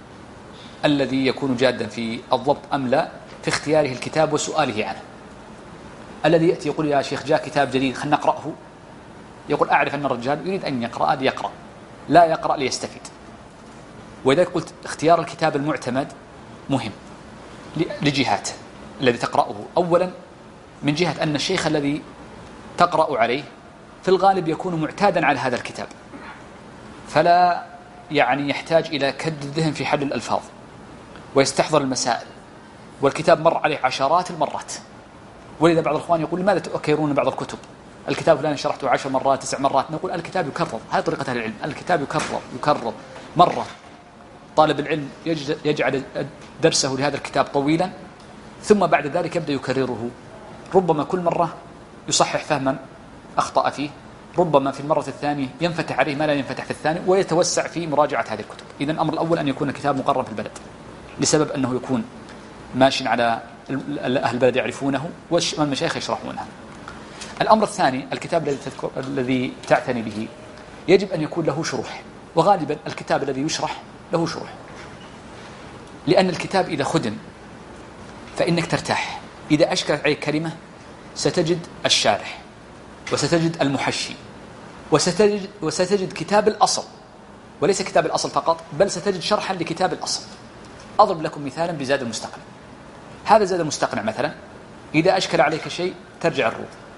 الذي يكون جادا في الضبط أم لا في اختياره الكتاب وسؤاله عنه. الذي يأتي يقول: يا شيخ جاء كتاب جديد خلنا نقرأه، يقول: أعرف أن الرجال يريد أن يقرأ ليقرأ، لا يقرأ ليستفيد. ولذلك قلت اختيار الكتاب المعتمد مهم لجهات الذي تقرأه. أولا من جهة أن الشيخ الذي تقرأ عليه في الغالب يكون معتادا على هذا الكتاب، فلا يعني يحتاج إلى كد الذهن في حل الألفاظ ويستحضر المسائل، والكتاب مر عليه عشرات المرات. ولذا بعض الأخوان يقول: لماذا تؤكرون بعض الكتب؟ الكتاب فلان شرحته 10 مرات 9 مرات. نقول: الكتاب يكرر، هذه طريقة أهل العلم، الكتاب يكرر مرة. طالب العلم يجعل درسه لهذا الكتاب طويلا، ثم بعد ذلك يبدأ يكرره، ربما كل مرة يصحح فهما أخطأ فيه، ربما في المرة الثانية ينفتح عليه ما لا ينفتح في الثاني، ويتوسع في مراجعة هذه الكتب. إذن الأمر الأول أن يكون الكتاب مقرر في البلد، لسبب أنه يكون ماشي على أهل البلد يعرفونه والمشايخ يشرحونه. الأمر الثاني: الكتاب الذي تعتني به يجب أن يكون له شروح، وغالبا الكتاب الذي يشرح له شروح، لأن الكتاب إذا خدم فإنك ترتاح. إذا أشكلت عليك كلمة ستجد الشارح، وستجد المحشي، وستجد كتاب الأصل، وليس كتاب الأصل فقط، بل ستجد شرحا لكتاب الأصل. أضرب لكم مثالا بزاد المستقنع. هذا زاد المستقنع مثلا إذا أشكل عليك شيء ترجع الروض،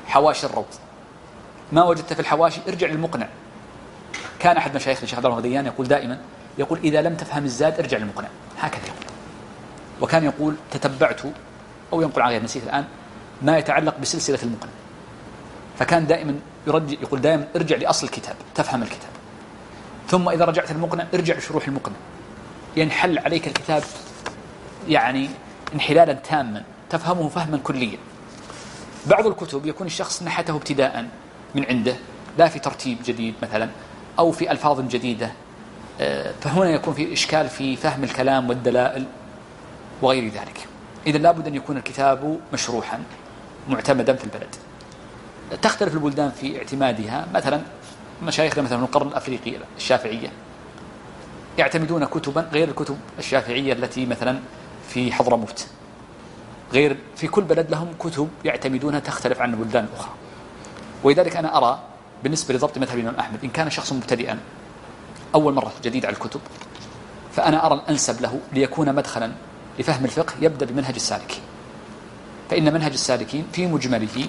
حواشي الروض، ما وجدت في الحواشي ارجع للمقنع. كان أحد مشايخ الشيخ عبد الله الغديان يقول دائما، يقول إذا لم تفهم الزاد ارجع للمقنع، هكذا يقول. وكان يقول تتبعت أو ينقل عن غير نسيت الآن ما يتعلق بسلسلة المقنع، فكان دائما يقول دائما ارجع لأصل الكتاب تفهم الكتاب، ثم إذا رجعت المقنع ارجع لشروح المقنع، ينحل عليك الكتاب يعني انحلالا تاما تفهمه فهما كليا. بعض الكتب يكون الشخص نحته ابتداء من عنده، لا في ترتيب جديد مثلا أو في ألفاظ جديدة، فهنا يكون في إشكال في فهم الكلام والدلائل وغير ذلك. إذا لابد أن يكون الكتاب مشروحا معتمدا في البلد. تختلف البلدان في اعتمادها، مثلا مشايخنا مثلا من القرن الأفريقي الشافعية يعتمدون كتبا غير الكتب الشافعية التي مثلا في حضرموت، غير في كل بلد لهم كتب يعتمدونها تختلف عن البلدان الأخرى. ولذلك أنا أرى بالنسبة لضبط مذهب الإمام أحمد إن كان شخص مبتدئا أول مرة جديد على الكتب، فأنا أرى الأنسب له ليكون مدخلا لفهم الفقه يبدأ بمنهج السالكين، فإن منهج السالكين في مجمله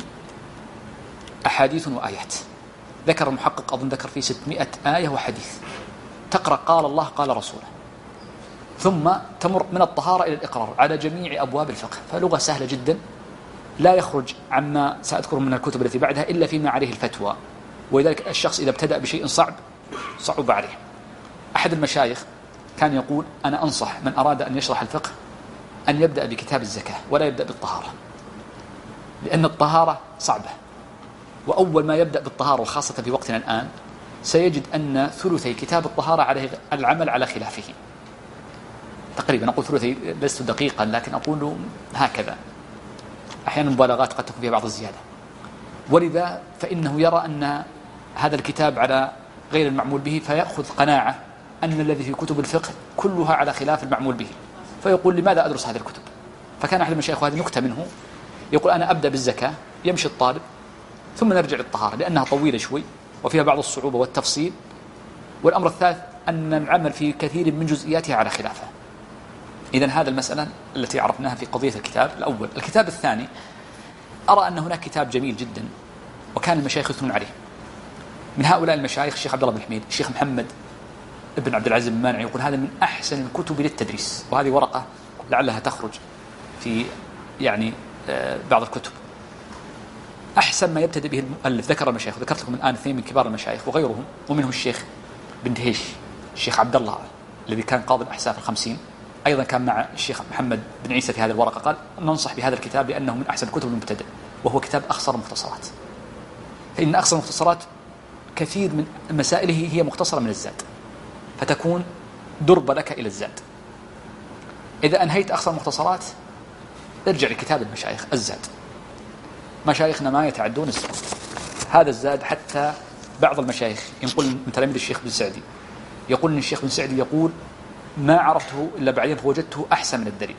أحاديث وآيات. ذكر المحقق أظن ذكر فيه 600 آية وحديث، تقرأ قال الله قال رسوله، ثم تمر من الطهارة إلى الإقرار على جميع أبواب الفقه، فلغة سهلة جدا لا يخرج عما سأذكر من الكتب التي بعدها إلا فيما عليه الفتوى. ولذلك الشخص إذا ابتدأ بشيء صعب عليه. أحد المشايخ كان يقول أنا أنصح من أراد أن يشرح الفقه أن يبدأ بكتاب الزكاة ولا يبدأ بالطهارة، لأن الطهارة صعبة، وأول ما يبدأ بالطهارة وخاصة في وقتنا الآن سيجد أن ثلثي كتاب الطهارة عليه العمل على خلافه تقريبا. أقول ثلثي لست دقيقا لكن أقول هكذا، أحيانا مبالغات قد تكون فيها بعض الزيادة. ولذا فإنه يرى أن هذا الكتاب على غير المعمول به، فيأخذ قناعة أن الذي في كتب الفقه كلها على خلاف المعمول به، فيقول لماذا أدرس هذه الكتب؟ فكان أحد المشايخ هذه نكتة منه يقول أنا أبدأ بالزكاة، يمشي الطالب ثم نرجع للطهارة لأنها طويلة شوي وفيها بعض الصعوبة والتفصيل. والأمر الثالث أن العمل في كثير من جزئياتها على خلافه. إذن هذا المسألة التي عرفناها في قضية الكتاب الأول. الكتاب الثاني أرى أن هناك كتاب جميل جدا وكان المشايخ يثنون عليه. من هؤلاء المشايخ الشيخ عبد الله بن حميد، الشيخ محمد ابن عبد العزيز بن مانع يقول هذا من أحسن الكتب للتدريس، وهذه ورقة لعلها تخرج في يعني بعض الكتب. أحسن ما يبتدئ به المؤلف ذكر المشايخ، ذكرت لكم الآن اثنين من كبار المشايخ وغيرهم، ومنهم الشيخ بن دهيش، الشيخ عبد الله الذي كان قاضي الأحساف 50 أيضا كان مع الشيخ محمد بن عيسى في هذه الورقة، قال ننصح بهذا الكتاب لأنه من أحسن كتب المبتدئ، وهو كتاب أخصر المختصرات. فإن أخصر المختصرات كثير من مسائله هي مختصرة من الزاد، فتكون درب لك إلى الزاد. إذا أنهيت أخصر المختصرات ارجع لكتاب المشايخ الزاد. مشايخنا ما يتعدون الزاد، هذا الزاد حتى بعض المشايخ ينقل من تلاميذ الشيخ بن سعدي، يقول إن الشيخ بن سعدي يقول ما عرفته إلا بعدين فوجدته أحسن من الدليل،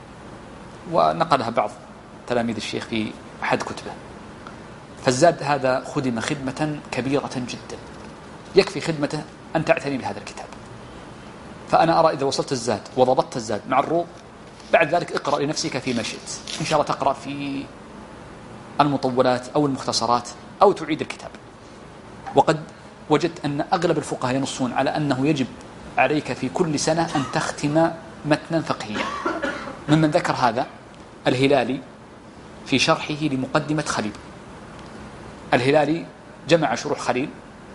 ونقلها بعض تلاميذ الشيخ في أحد كتبه. فالزاد هذا خدم خدمة كبيرة جدا، يكفي خدمته أن تعتني بهذا الكتاب. فأنا أرى إذا وصلت الزاد وضبطت الزاد مع الروض، بعد ذلك اقرأ لنفسك فيما شئت، إن شاء الله تقرأ في المطولات أو المختصرات أو تعيد الكتاب. وقد وجدت أن أغلب الفقهاء ينصون على أنه يجب عليك في كل سنة أن تختم متنا فقهيا. ممن ذكر هذا الهلالي في شرحه لمقدمة خليل. الهلالي جمع شروح خليل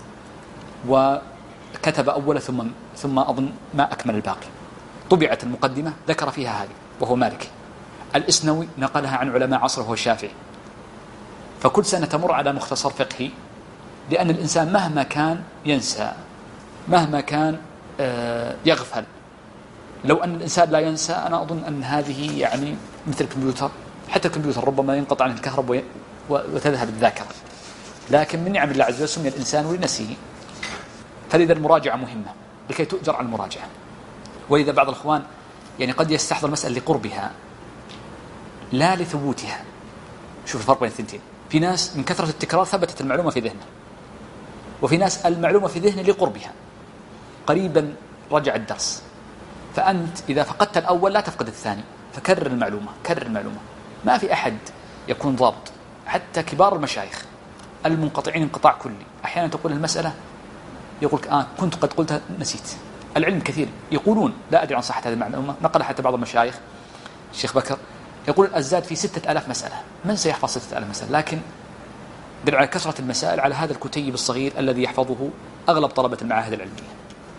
وكتب أول ثم أظن ما أكمل الباقي. طبعت المقدمة ذكر فيها هذه وهو مالك. الإسنوي نقلها عن علماء عصره وهو الشافعي. فكل سنة تمر على مختصر فقهي، لأن الإنسان مهما كان ينسى، مهما كان يغفل. لو أن الإنسان لا ينسى أنا أظن أن هذه يعني مثل الكمبيوتر، حتى الكمبيوتر ربما ينقطع عنه الكهرباء وتذهب الذاكرة، لكن من نعم الله عز وجل سمي الإنسان لنسيه. فلذا المراجعة مهمة لكي تؤجر على المراجعة. وإذا بعض الأخوان يعني قد يستحضر المسألة لقربها لا لثبوتها. شوف الفرق بين الثنتين، في ناس من كثرة التكرار ثبتت المعلومة في ذهنه، وفي ناس المعلومة في ذهنه لقربها، قريبا رجع الدرس. فأنت إذا فقدت الأول لا تفقد الثاني، فكرر المعلومة كرر المعلومة. ما في أحد يكون ضابط حتى كبار المشايخ المنقطعين انقطاع كلي أحيانا تقول المسألة يقول كنت قد قلتها نسيت. العلم كثير يقولون، لا أدري عن صحة هذه المعلومة، نقل حتى بعض المشايخ الشيخ بكر يقول الزاد في 6000 مسألة، من سيحفظ 6000 مسألة؟ لكن دل على كثرة المسائل على هذا الكتيب الصغير الذي يحفظه أغلب طلبة المعاهد العلمية.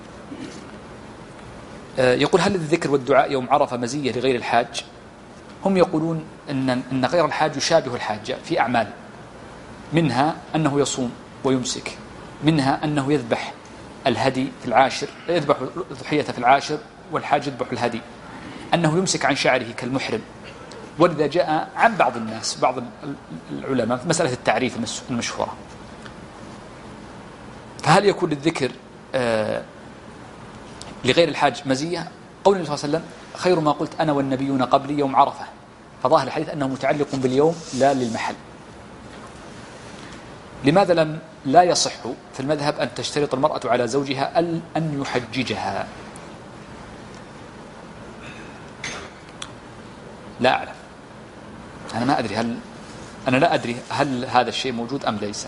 يقول هل الذكر والدعاء يوم عرفة مزية لغير الحاج؟ هم يقولون إن غير الحاج يشابه الحاج في أعمال، منها أنه يصوم ويمسك، منها أنه يذبح الهدي في العاشر، يذبح الضحية في العاشر والحاج يذبح الهدي، أنه يمسك عن شعره كالمحرم. ولذا جاء عن بعض الناس بعض العلماء في مسألة التعريف المشهورة. فهل يكون للذكر لغير الحاج مزية؟ قول النبي صلى الله عليه وسلم خير ما قلت أنا والنبيون قبلي يوم عرفة، فظاهر الحديث أنه متعلق باليوم لا للمحل. لماذا لا يصح في المذهب أن تشترط المرأة على زوجها أن يحججها؟ لا أعلم، أنا ما أدري لا أدري هل هذا الشيء موجود أم ليس.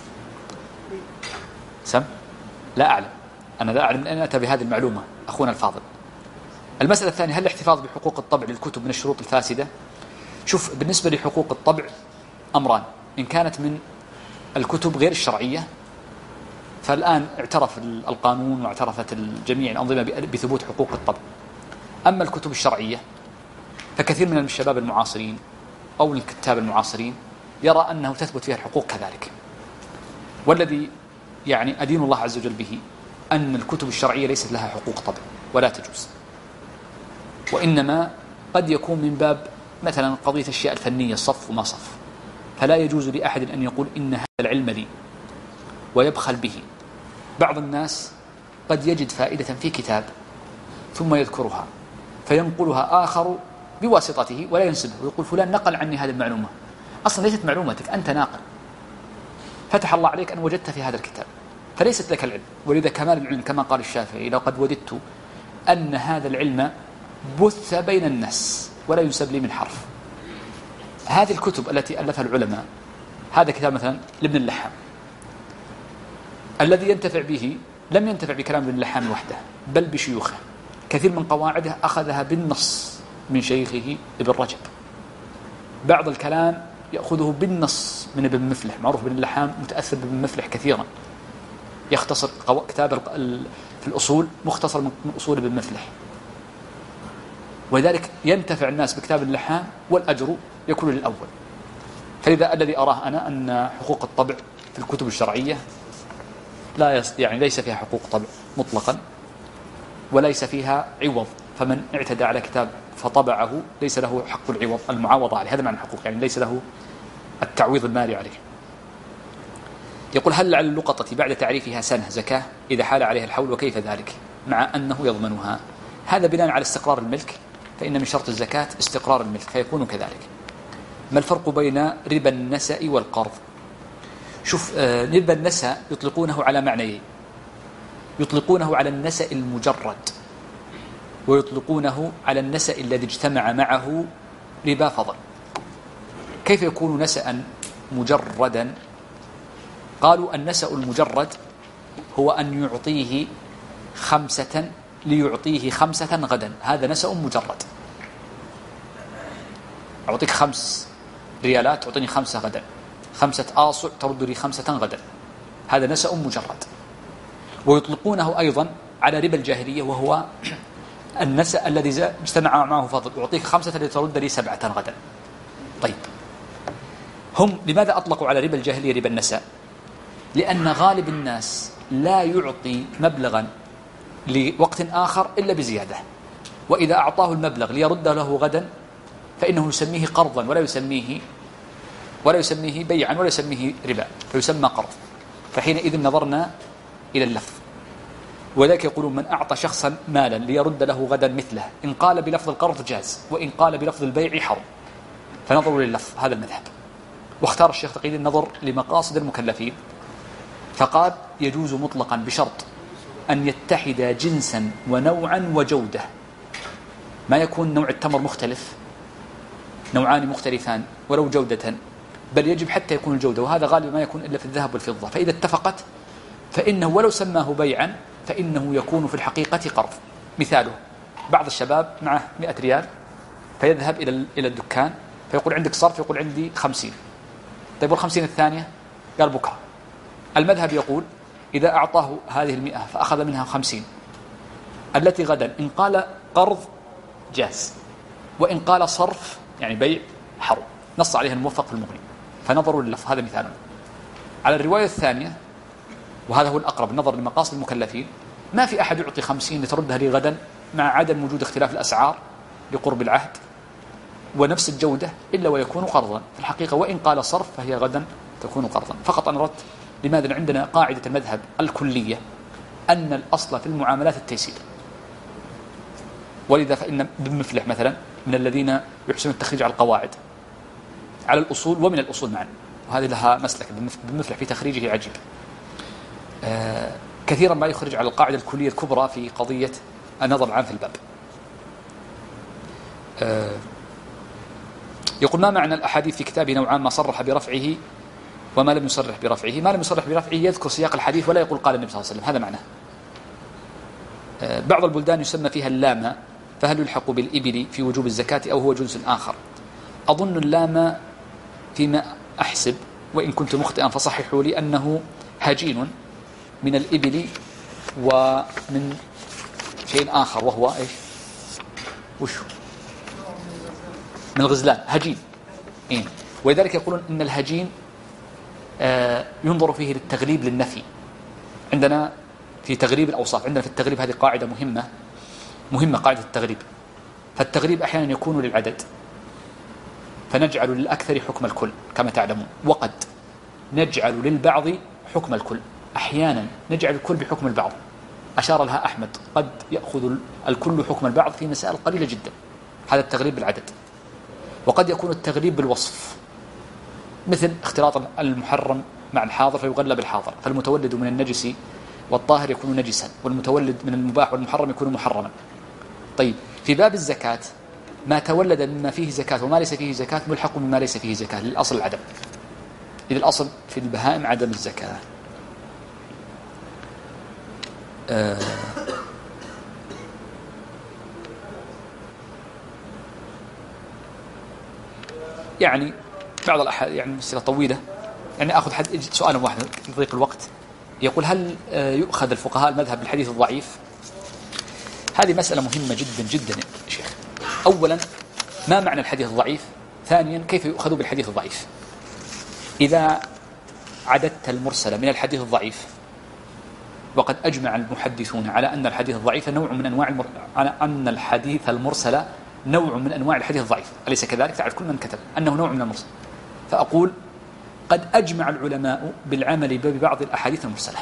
لا أعلم، أنا لا أعلم أن أتى بهذه المعلومة أخونا الفاضل. المسألة الثانية، هل الاحتفاظ بحقوق الطبع للكتب من الشروط الفاسدة؟ شوف، بالنسبة لحقوق الطبع أمران، إن كانت من الكتب غير الشرعية فالآن اعترف القانون واعترفت جميع الأنظمة بثبوت حقوق الطبع. أما الكتب الشرعية فكثير من الشباب المعاصرين أو الكتاب المعاصرين يرى أنه تثبت فيها الحقوق كذلك، والذي يعني أدين الله عز وجل به أن الكتب الشرعية ليست لها حقوق طبع ولا تجوز، وإنما قد يكون من باب مثلا قضية الأشياء الفنية صف وما صف، فلا يجوز لأحد أن يقول إن هذا العلم لي ويبخل به. بعض الناس قد يجد فائدة في كتاب ثم يذكرها فينقلها آخر بواسطته ولا ينسبه ويقول فلان نقل عني هذه المعلومة، أصلا ليست معلومتك، أنت ناقل، فتح الله عليك أن وجدت في هذا الكتاب فليست لك العلم. ولذا كمال العلم كما قال الشافعي لقد وددت أن هذا العلم بث بين الناس ولا ينسب لي من حرف. هذه الكتب التي ألفها العلماء، هذا كتاب مثلا لابن اللحام، الذي ينتفع به لم ينتفع بكلام ابن اللحام وحده بل بشيوخه، كثير من قواعده أخذها بالنص من شيخه ابن رجب، بعض الكلام يأخذه بالنص من ابن مفلح، معروف ابن اللحام متأثر بابن مفلح كثيرا، يختصر كتاب في الأصول مختصر من أصول ابن مفلح، ولذلك ينتفع الناس بكتاب ابن اللحام والأجر يكون للأول. فلذا الذي أراه أنا أن حقوق الطبع في الكتب الشرعية يعني ليس فيها حقوق طبع مطلقا وليس فيها عوض، فمن اعتدى على كتاب فطبعه ليس له حق العوض المعاوضة عليه، هذا معنى الحقوق، يعني ليس له التعويض المالي عليه. يقول هل على اللقطة بعد تعريفها سنة زكاة إذا حال عليها الحول وكيف ذلك مع أنه يضمنها؟ هذا بناء على استقرار الملك، فإن من شرط الزكاة استقرار الملك فيكون كذلك. ما الفرق بين ربا النسأ والقرض؟ شوف، ربا النسأ يطلقونه على معنيين، يطلقونه على النسأ المجرد ويطلقونه على النسأ الذي اجتمع معه ربا فضل. كيف يكون نسأ مجردا؟ قالوا النسأ المجرد هو أن يعطيه 5 ليعطيه 5 غدا، هذا نسأ مجرد، أعطيك 5 ريالات تعطيني 5 غدا، 5 آصع ترد لي 5 غدا، هذا نسأ مجرد. ويطلقونه أيضا على ربا الجاهلية وهو النسأ الذي اجتمع معه فضل، أعطيك 5 لترد لي 7 غدا. طيب، هم لماذا أطلقوا على ربا الجاهلية ربا النسأ؟ لأن غالب الناس لا يعطي مبلغا لوقت آخر إلا بزيادة، وإذا أعطاه المبلغ ليرد له غدا فإنه يسميه قرضا ولا يسميه بيعا ولا يسميه ربا، فيسمى قرض. فحينئذ نظرنا إلى اللفظ، وذلك يقولون من أعطى شخصا مالا ليرد له غدا مثله إن قال بلفظ القرض جاز وإن قال بلفظ البيع حرم، فنظروا لللفظ، هذا المذهب. واختار الشيخ تقي النظر لمقاصد المكلفين فقال يجوز مطلقا بشرط أن يتحد جنسا ونوعا وجودة، ما يكون نوع التمر مختلف، نوعان مختلفان ولو جودة، بل يجب حتى يكون الجودة، وهذا غالبا ما يكون إلا في الذهب والفضة. فإذا اتفقت فإنه ولو سماه بيعا فإنه يكون في الحقيقة قرض. مثاله بعض الشباب معه 100 ريال فيذهب إلى الدكان فيقول عندك صرف، يقول عندي 50. طيب وال50 الثانية؟ قال بكرة. المذهب يقول إذا أعطاه هذه 100 فأخذ منها 50 التي غدا إن قال قرض جاز، وإن قال صرف يعني بيع حرم. نص عليها الموفق في المغني. فنظروا لللفظ. هذا مثال. على الرواية الثانية وهذا هو الأقرب النظر لمقاصد المكلفين، ما في أحد يعطي 50 لتردها لي غدا مع عدم وجود اختلاف الأسعار لقرب العهد ونفس الجودة إلا ويكون قرضا في الحقيقة، وإن قال صرف فهي غدا تكون قرضا. فقط أنا أردت لماذا عندنا قاعدة المذهب الكلية أن الأصل في المعاملات التيسير، ولذا فإن ابن مفلح مثلا من الذين يحسنون التخريج على القواعد على الأصول ومن الأصول معا، وهذه لها مسلك. ابن مفلح في تخريجه عجيب، كثيرا ما يخرج على القاعدة الكلية الكبرى في قضية النظر العام في الباب. يقول ما معنى الأحاديث في كتابه نوعان، ما صرح برفعه وما لم يصرح برفعه؟ ما لم يصرح برفعه يذكر سياق الحديث ولا يقول قال النبي صلى الله عليه وسلم، هذا معناه. بعض البلدان يسمى فيها اللامة، فهل يلحق بالإبل في وجوب الزكاة أو هو جنس آخر؟ أظن اللامة فيما أحسب، وإن كنت مخطئا فصححوا لي، أنه هجين من الإبل ومن شيء آخر وهو إيش؟ وشو؟ من الغزلان. هجين. إيه؟ ولذلك يقولون إن الهجين ينظر فيه للتغليب للنفي. عندنا في تغليب الأوصاف، عندنا في التغليب هذه قاعدة مهمة قاعدة التغليب. فالتغليب أحيانا يكون للعدد فنجعل للأكثر حكم الكل كما تعلمون، وقد نجعل للبعض حكم الكل، أحيانا نجعل الكل بحكم البعض. أشار لها أحمد قد يأخذ الكل حكم البعض في مسائل قليلة جدا، هذا التغليب بالعدد. وقد يكون التغليب بالوصف، مثل اختلاط المحرم مع الحاضر فيغلب الحاضر، فالمتولد من النجس والطاهر يكون نجسا، والمتولد من المباح والمحرم يكون محرما. طيب في باب الزكاة ما تولد مما فيه زكاة وما ليس فيه زكاة ملحق مما ليس فيه زكاة، للأصل العدم. إذا الأصل في البهائم عدم الزكاة. يعني بعض الأحاديث يعني مسألة طويلة، يعني أخذ سؤالا واحدا لضيق الوقت. يقول هل يؤخذ الفقهاء المذهب بالحديث الضعيف؟ هذه مسألة مهمة جدا جدا يا شيخ. أولا ما معنى الحديث الضعيف؟ ثانيا كيف يؤخذ بالحديث الضعيف؟ إذا عددت المرسل من الحديث الضعيف، وقد أجمع المحدثون على أن الحديث الضعيف نوع من أنواع على أن الحديث المرسل نوع من أنواع الحديث الضعيف، أليس كذلك؟ تعرف كل من كتب أنه نوع من المرسل. فأقول قد أجمع العلماء بالعمل ببعض الأحاديث المرسلة،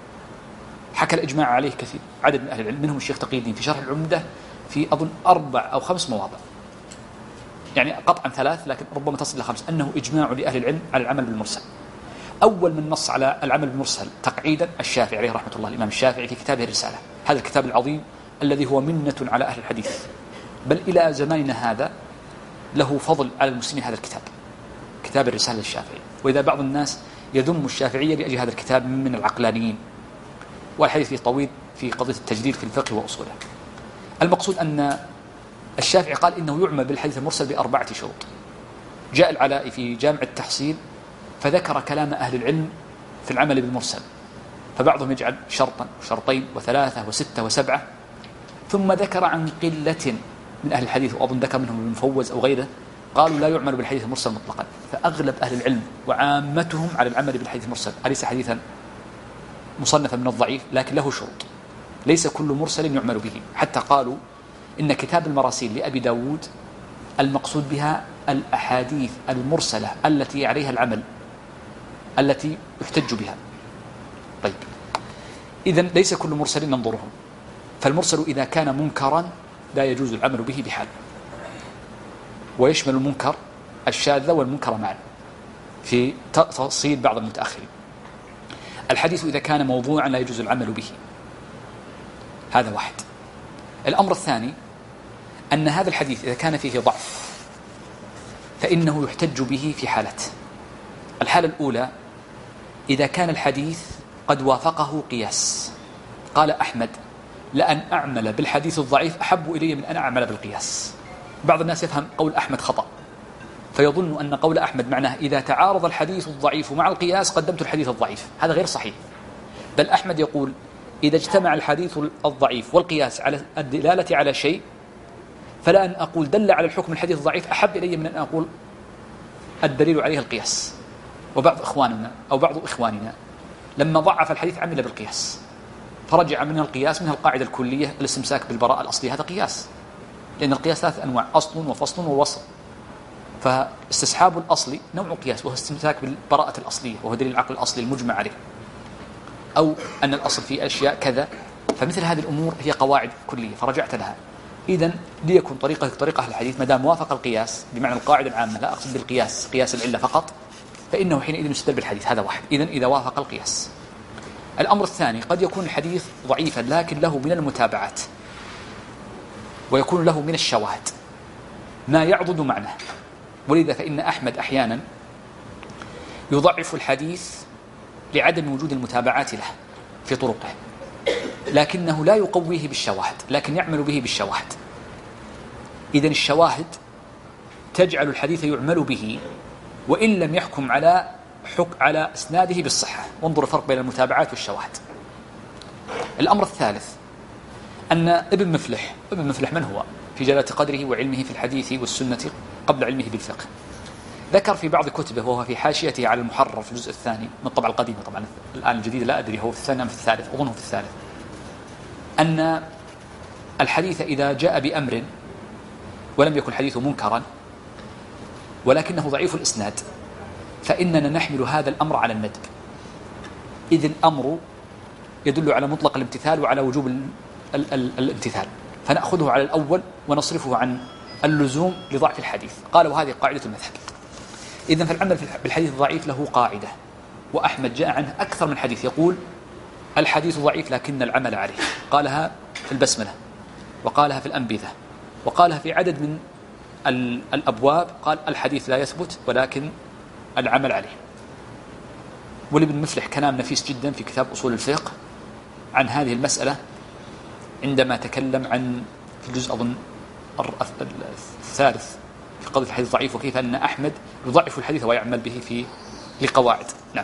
حكى الإجماع عليه كثير عدد من أهل العلم، منهم الشيخ تقي الدين في شرح العمدة في أظن 4 أو 5 مواضع، يعني قطعا 3 لكن ربما تصل إلى 5، أنه إجماع لأهل العلم على العمل بالمرسل. أول من نص على العمل بالمرسل تقعيدا الشافعي عليه رحمة الله، الإمام الشافعي في كتابه الرسالة، هذا الكتاب العظيم الذي هو منة على أهل الحديث، بل إلى زماننا هذا له فضل على المسلمين هذا الكتاب، كتاب الرسالة الشافعي. وإذا بعض الناس يذم الشافعية لأجل هذا الكتاب من العقلانيين، والحديث فيه طويل في قضية التجديد في الفقه وأصوله. المقصود أن الشافعي قال إنه يعمل بالحديث المرسل ب4 شروط. جاء العلائي في جامع التحصيل فذكر كلام أهل العلم في العمل بالمرسل، فبعضهم يجعل شرطا وشرطين و3 و6 و7، ثم ذكر عن قلة من أهل الحديث، وأظن ذكر منهم ابن مفوز أو غيره، قالوا لا يعمل بالحديث المرسل مطلقا. فأغلب أهل العلم وعامتهم على العمل بالحديث المرسل، أليس حديثا مصنفا من الضعيف لكن له شروط، ليس كل مرسل يعمل به. حتى قالوا إن كتاب المراسيل لأبي داود المقصود بها الأحاديث المرسلة التي عليها العمل التي يحتج بها. طيب إذن ليس كل مرسل ننظره، فالمرسل إذا كان منكرا لا يجوز العمل به بحال، ويشمل المنكر الشاذ والمنكر معا في تفصيل بعض المتأخرين. الحديث إذا كان موضوعا لا يجوز العمل به، هذا واحد. الأمر الثاني أن هذا الحديث إذا كان فيه ضعف فإنه يحتج به في حالته. الحالة الأولى إذا كان الحديث قد وافقه قياس. قال أحمد: لأن أعمل بالحديث الضعيف أحب إلي من أن أعمل بالقياس. بعض الناس يفهم قول أحمد خطأ، فيظن أن قول أحمد معناه إذا تعارض الحديث الضعيف مع القياس قدمت الحديث الضعيف. هذا غير صحيح، بل أحمد يقول إذا اجتمع الحديث الضعيف والقياس على الدلالة على شيء فلا أن أقول دل على الحكم الحديث الضعيف أحب إلي من أن أقول الدليل عليه القياس. وبعض إخواننا لما ضعف الحديث عمل بالقياس، فرجع منها القياس منها القاعدة الكلية الاستمساك بالبراءة الأصلية. هذا قياس، لأن القياس 3 أنواع: أصل وفصل ووصل. فاستصحاب الأصل نوع قياس، وهو استمساك بالبراءة الأصلية، وهو دليل العقل الأصلي المجمع عليه، أو أن الأصل في أشياء كذا. فمثل هذه الأمور هي قواعد كلية فرجعت لها. إذن ليكن طريقة أهل الحديث ما دام وافق القياس بمعنى القاعدة العامة، لا أقصد بالقياس قياس العلة فقط، فإنه حينئذ يستدل بالحديث. هذا واحد. إذن إذا وافق القياس. الأمر الثاني: قد يكون الحديث ضعيفا لكن له من المتابعات ويكون له من الشواهد ما يعضد معناه، ولذا فإن أحمد أحيانا يضعف الحديث لعدم وجود المتابعات له في طرقه، لكنه لا يقويه بالشواهد، لكن يعمل به بالشواهد. إذن الشواهد تجعل الحديث يعمل به وإن لم يحكم على إسناده بالصحة. وانظر الفرق بين المتابعات والشواهد. الأمر الثالث أن ابن مفلح من هو في جلالة قدره وعلمه في الحديث والسنة قبل علمه بالفقه، ذكر في بعض كتبه وهو في حاشيته على المحرر في الجزء الثاني من الطبعة القديمة، طبعا الآن الجديد لا أدري هو في الثاني أم في الثالث، أظنه في الثالث، أن الحديث إذا جاء بأمر ولم يكن الحديث منكرا ولكنه ضعيف الإسناد فإننا نحمل هذا الأمر على الندب، إذ الأمر يدل على مطلق الامتثال وعلى وجوب الامتثال، فنأخذه على الأول ونصرفه عن اللزوم لضعف الحديث. قال وهذه قاعدة المذهب. إذن فالعمل بالحديث الضعيف له قاعدة، وأحمد جاء عنه أكثر من حديث يقول الحديث ضعيف لكن العمل عليه. قالها في البسملة، وقالها في الأنبذة، وقالها في عدد من الأبواب. قال الحديث لا يثبت ولكن العمل عليه. ولابن مفلح كلام نفيس جدا في كتاب أصول الفقه عن هذه المسألة عندما تكلم عن في الجزء أظن الثالث في قضية الحديث الضعيف وكيف أن أحمد يضعف الحديث ويعمل به في لقواعد. نعم.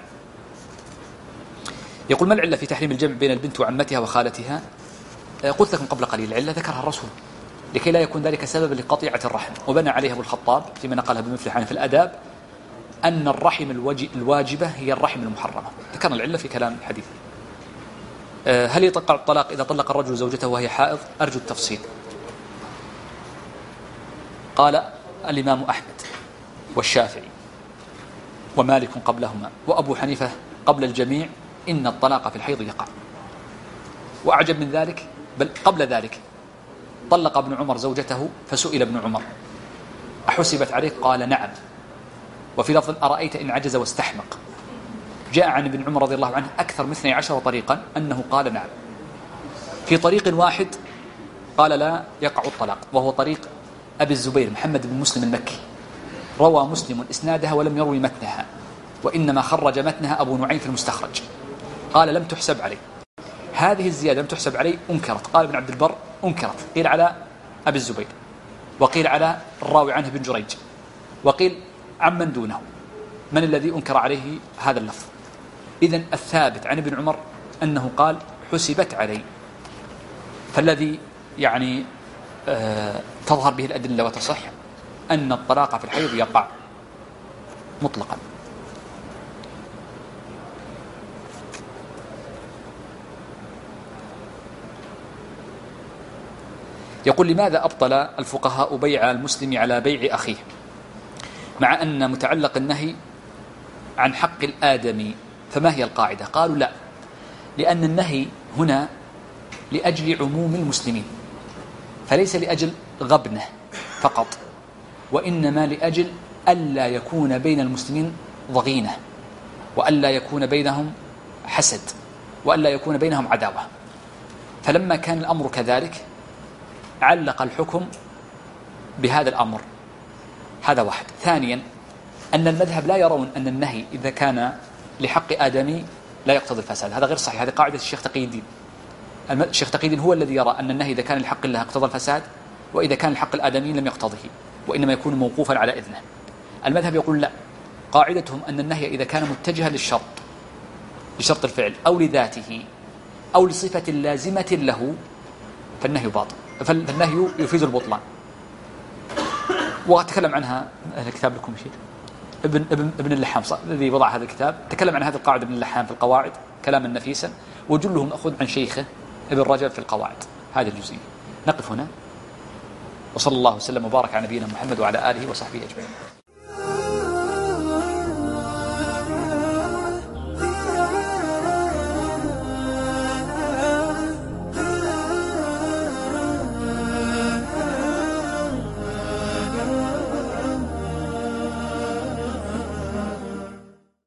يقول ما العلة في تحريم الجمع بين البنت وعمتها وخالتها؟ قلت لكم قبل قليل العلة ذكرها الرسول لكي لا يكون ذلك سببا لقطيعة الرحم، وبنى عليه أبو الخطاب فيما نقله ابن مفلح عنه في الآداب أن الرحم الواجبة هي الرحم المحرمة. ذكرنا العلة في كلام الحديث. هل يقع الطلاق إذا طلق الرجل زوجته وهي حائض؟ أرجو التفصيل. قال الإمام أحمد والشافعي ومالك قبلهما وأبو حنيفة قبل الجميع إن الطلاق في الحيض يقع. وأعجب من ذلك بل قبل ذلك طلق ابن عمر زوجته فسئل ابن عمر أحسبت عليه؟ قال نعم. وفي لفظ أرأيت إن عجز واستحمق. جاء عن ابن عمر رضي الله عنه أكثر من 12 طريقا أنه قال نعم. في طريق واحد قال لا يقع الطلاق، وهو طريق أبي الزبير محمد بن مسلم المكي، روى مسلم إسنادها ولم يروي متنها، وإنما خرج متنها أبو نعيم في المستخرج. قال لم تحسب عليه. هذه الزيادة لم تحسب عليه أنكرت. قال ابن عبد البر أنكرت، قيل على أبي الزبير، وقيل على الراوي عنه بن جريج، وقيل عمن دونه. من الذي أنكر عليه هذا اللفظ؟ إذن الثابت عن ابن عمر أنه قال حسبت علي. فالذي يعني تظهر به الأدلة وتصح أن الطلاق في الحيض يقع مطلقا. يقول لماذا أبطل الفقهاء بيع المسلم على بيع أخيه مع أن متعلق النهي عن حق الآدمي؟ فما هي القاعدة؟ قالوا لا، لأن النهي هنا لأجل عموم المسلمين، فليس لأجل غبنة فقط، وإنما لأجل ألا يكون بين المسلمين ضغينة، وألا يكون بينهم حسد، وألا يكون بينهم عداوة. فلما كان الأمر كذلك علق الحكم بهذا الأمر. هذا واحد. ثانيا أن المذهب لا يرون أن النهي إذا كان لحق آدمي لا يقتضي الفساد. هذا غير صحيح. هذه قاعدة الشيخ تقي الدين. الشيخ تقي الدين هو الذي يرى أن النهي إذا كان لحق الله اقتضى الفساد، وإذا كان لحق الآدمي لم يقتضه، وإنما يكون موقوفا على إذنه. المذهب يقول لا، قاعدتهم أن النهي إذا كان متجها لشرط الفعل أو لذاته أو لصفة لازمة له فالنهي باطل، فالنهي يفيد البطلان. وتكلم عنها الكتاب لكم شيء ابن اللحام الذي وضع هذا الكتاب، تكلم عن هذه القاعدة ابن اللحام في القواعد كلاما نفيسا، وجله مأخوذ عن شيخه ابن رجب في القواعد. هذه الجزئية. نقف هنا، وصلى الله وسلم وبارك على نبينا محمد وعلى آله وصحبه أجمعين.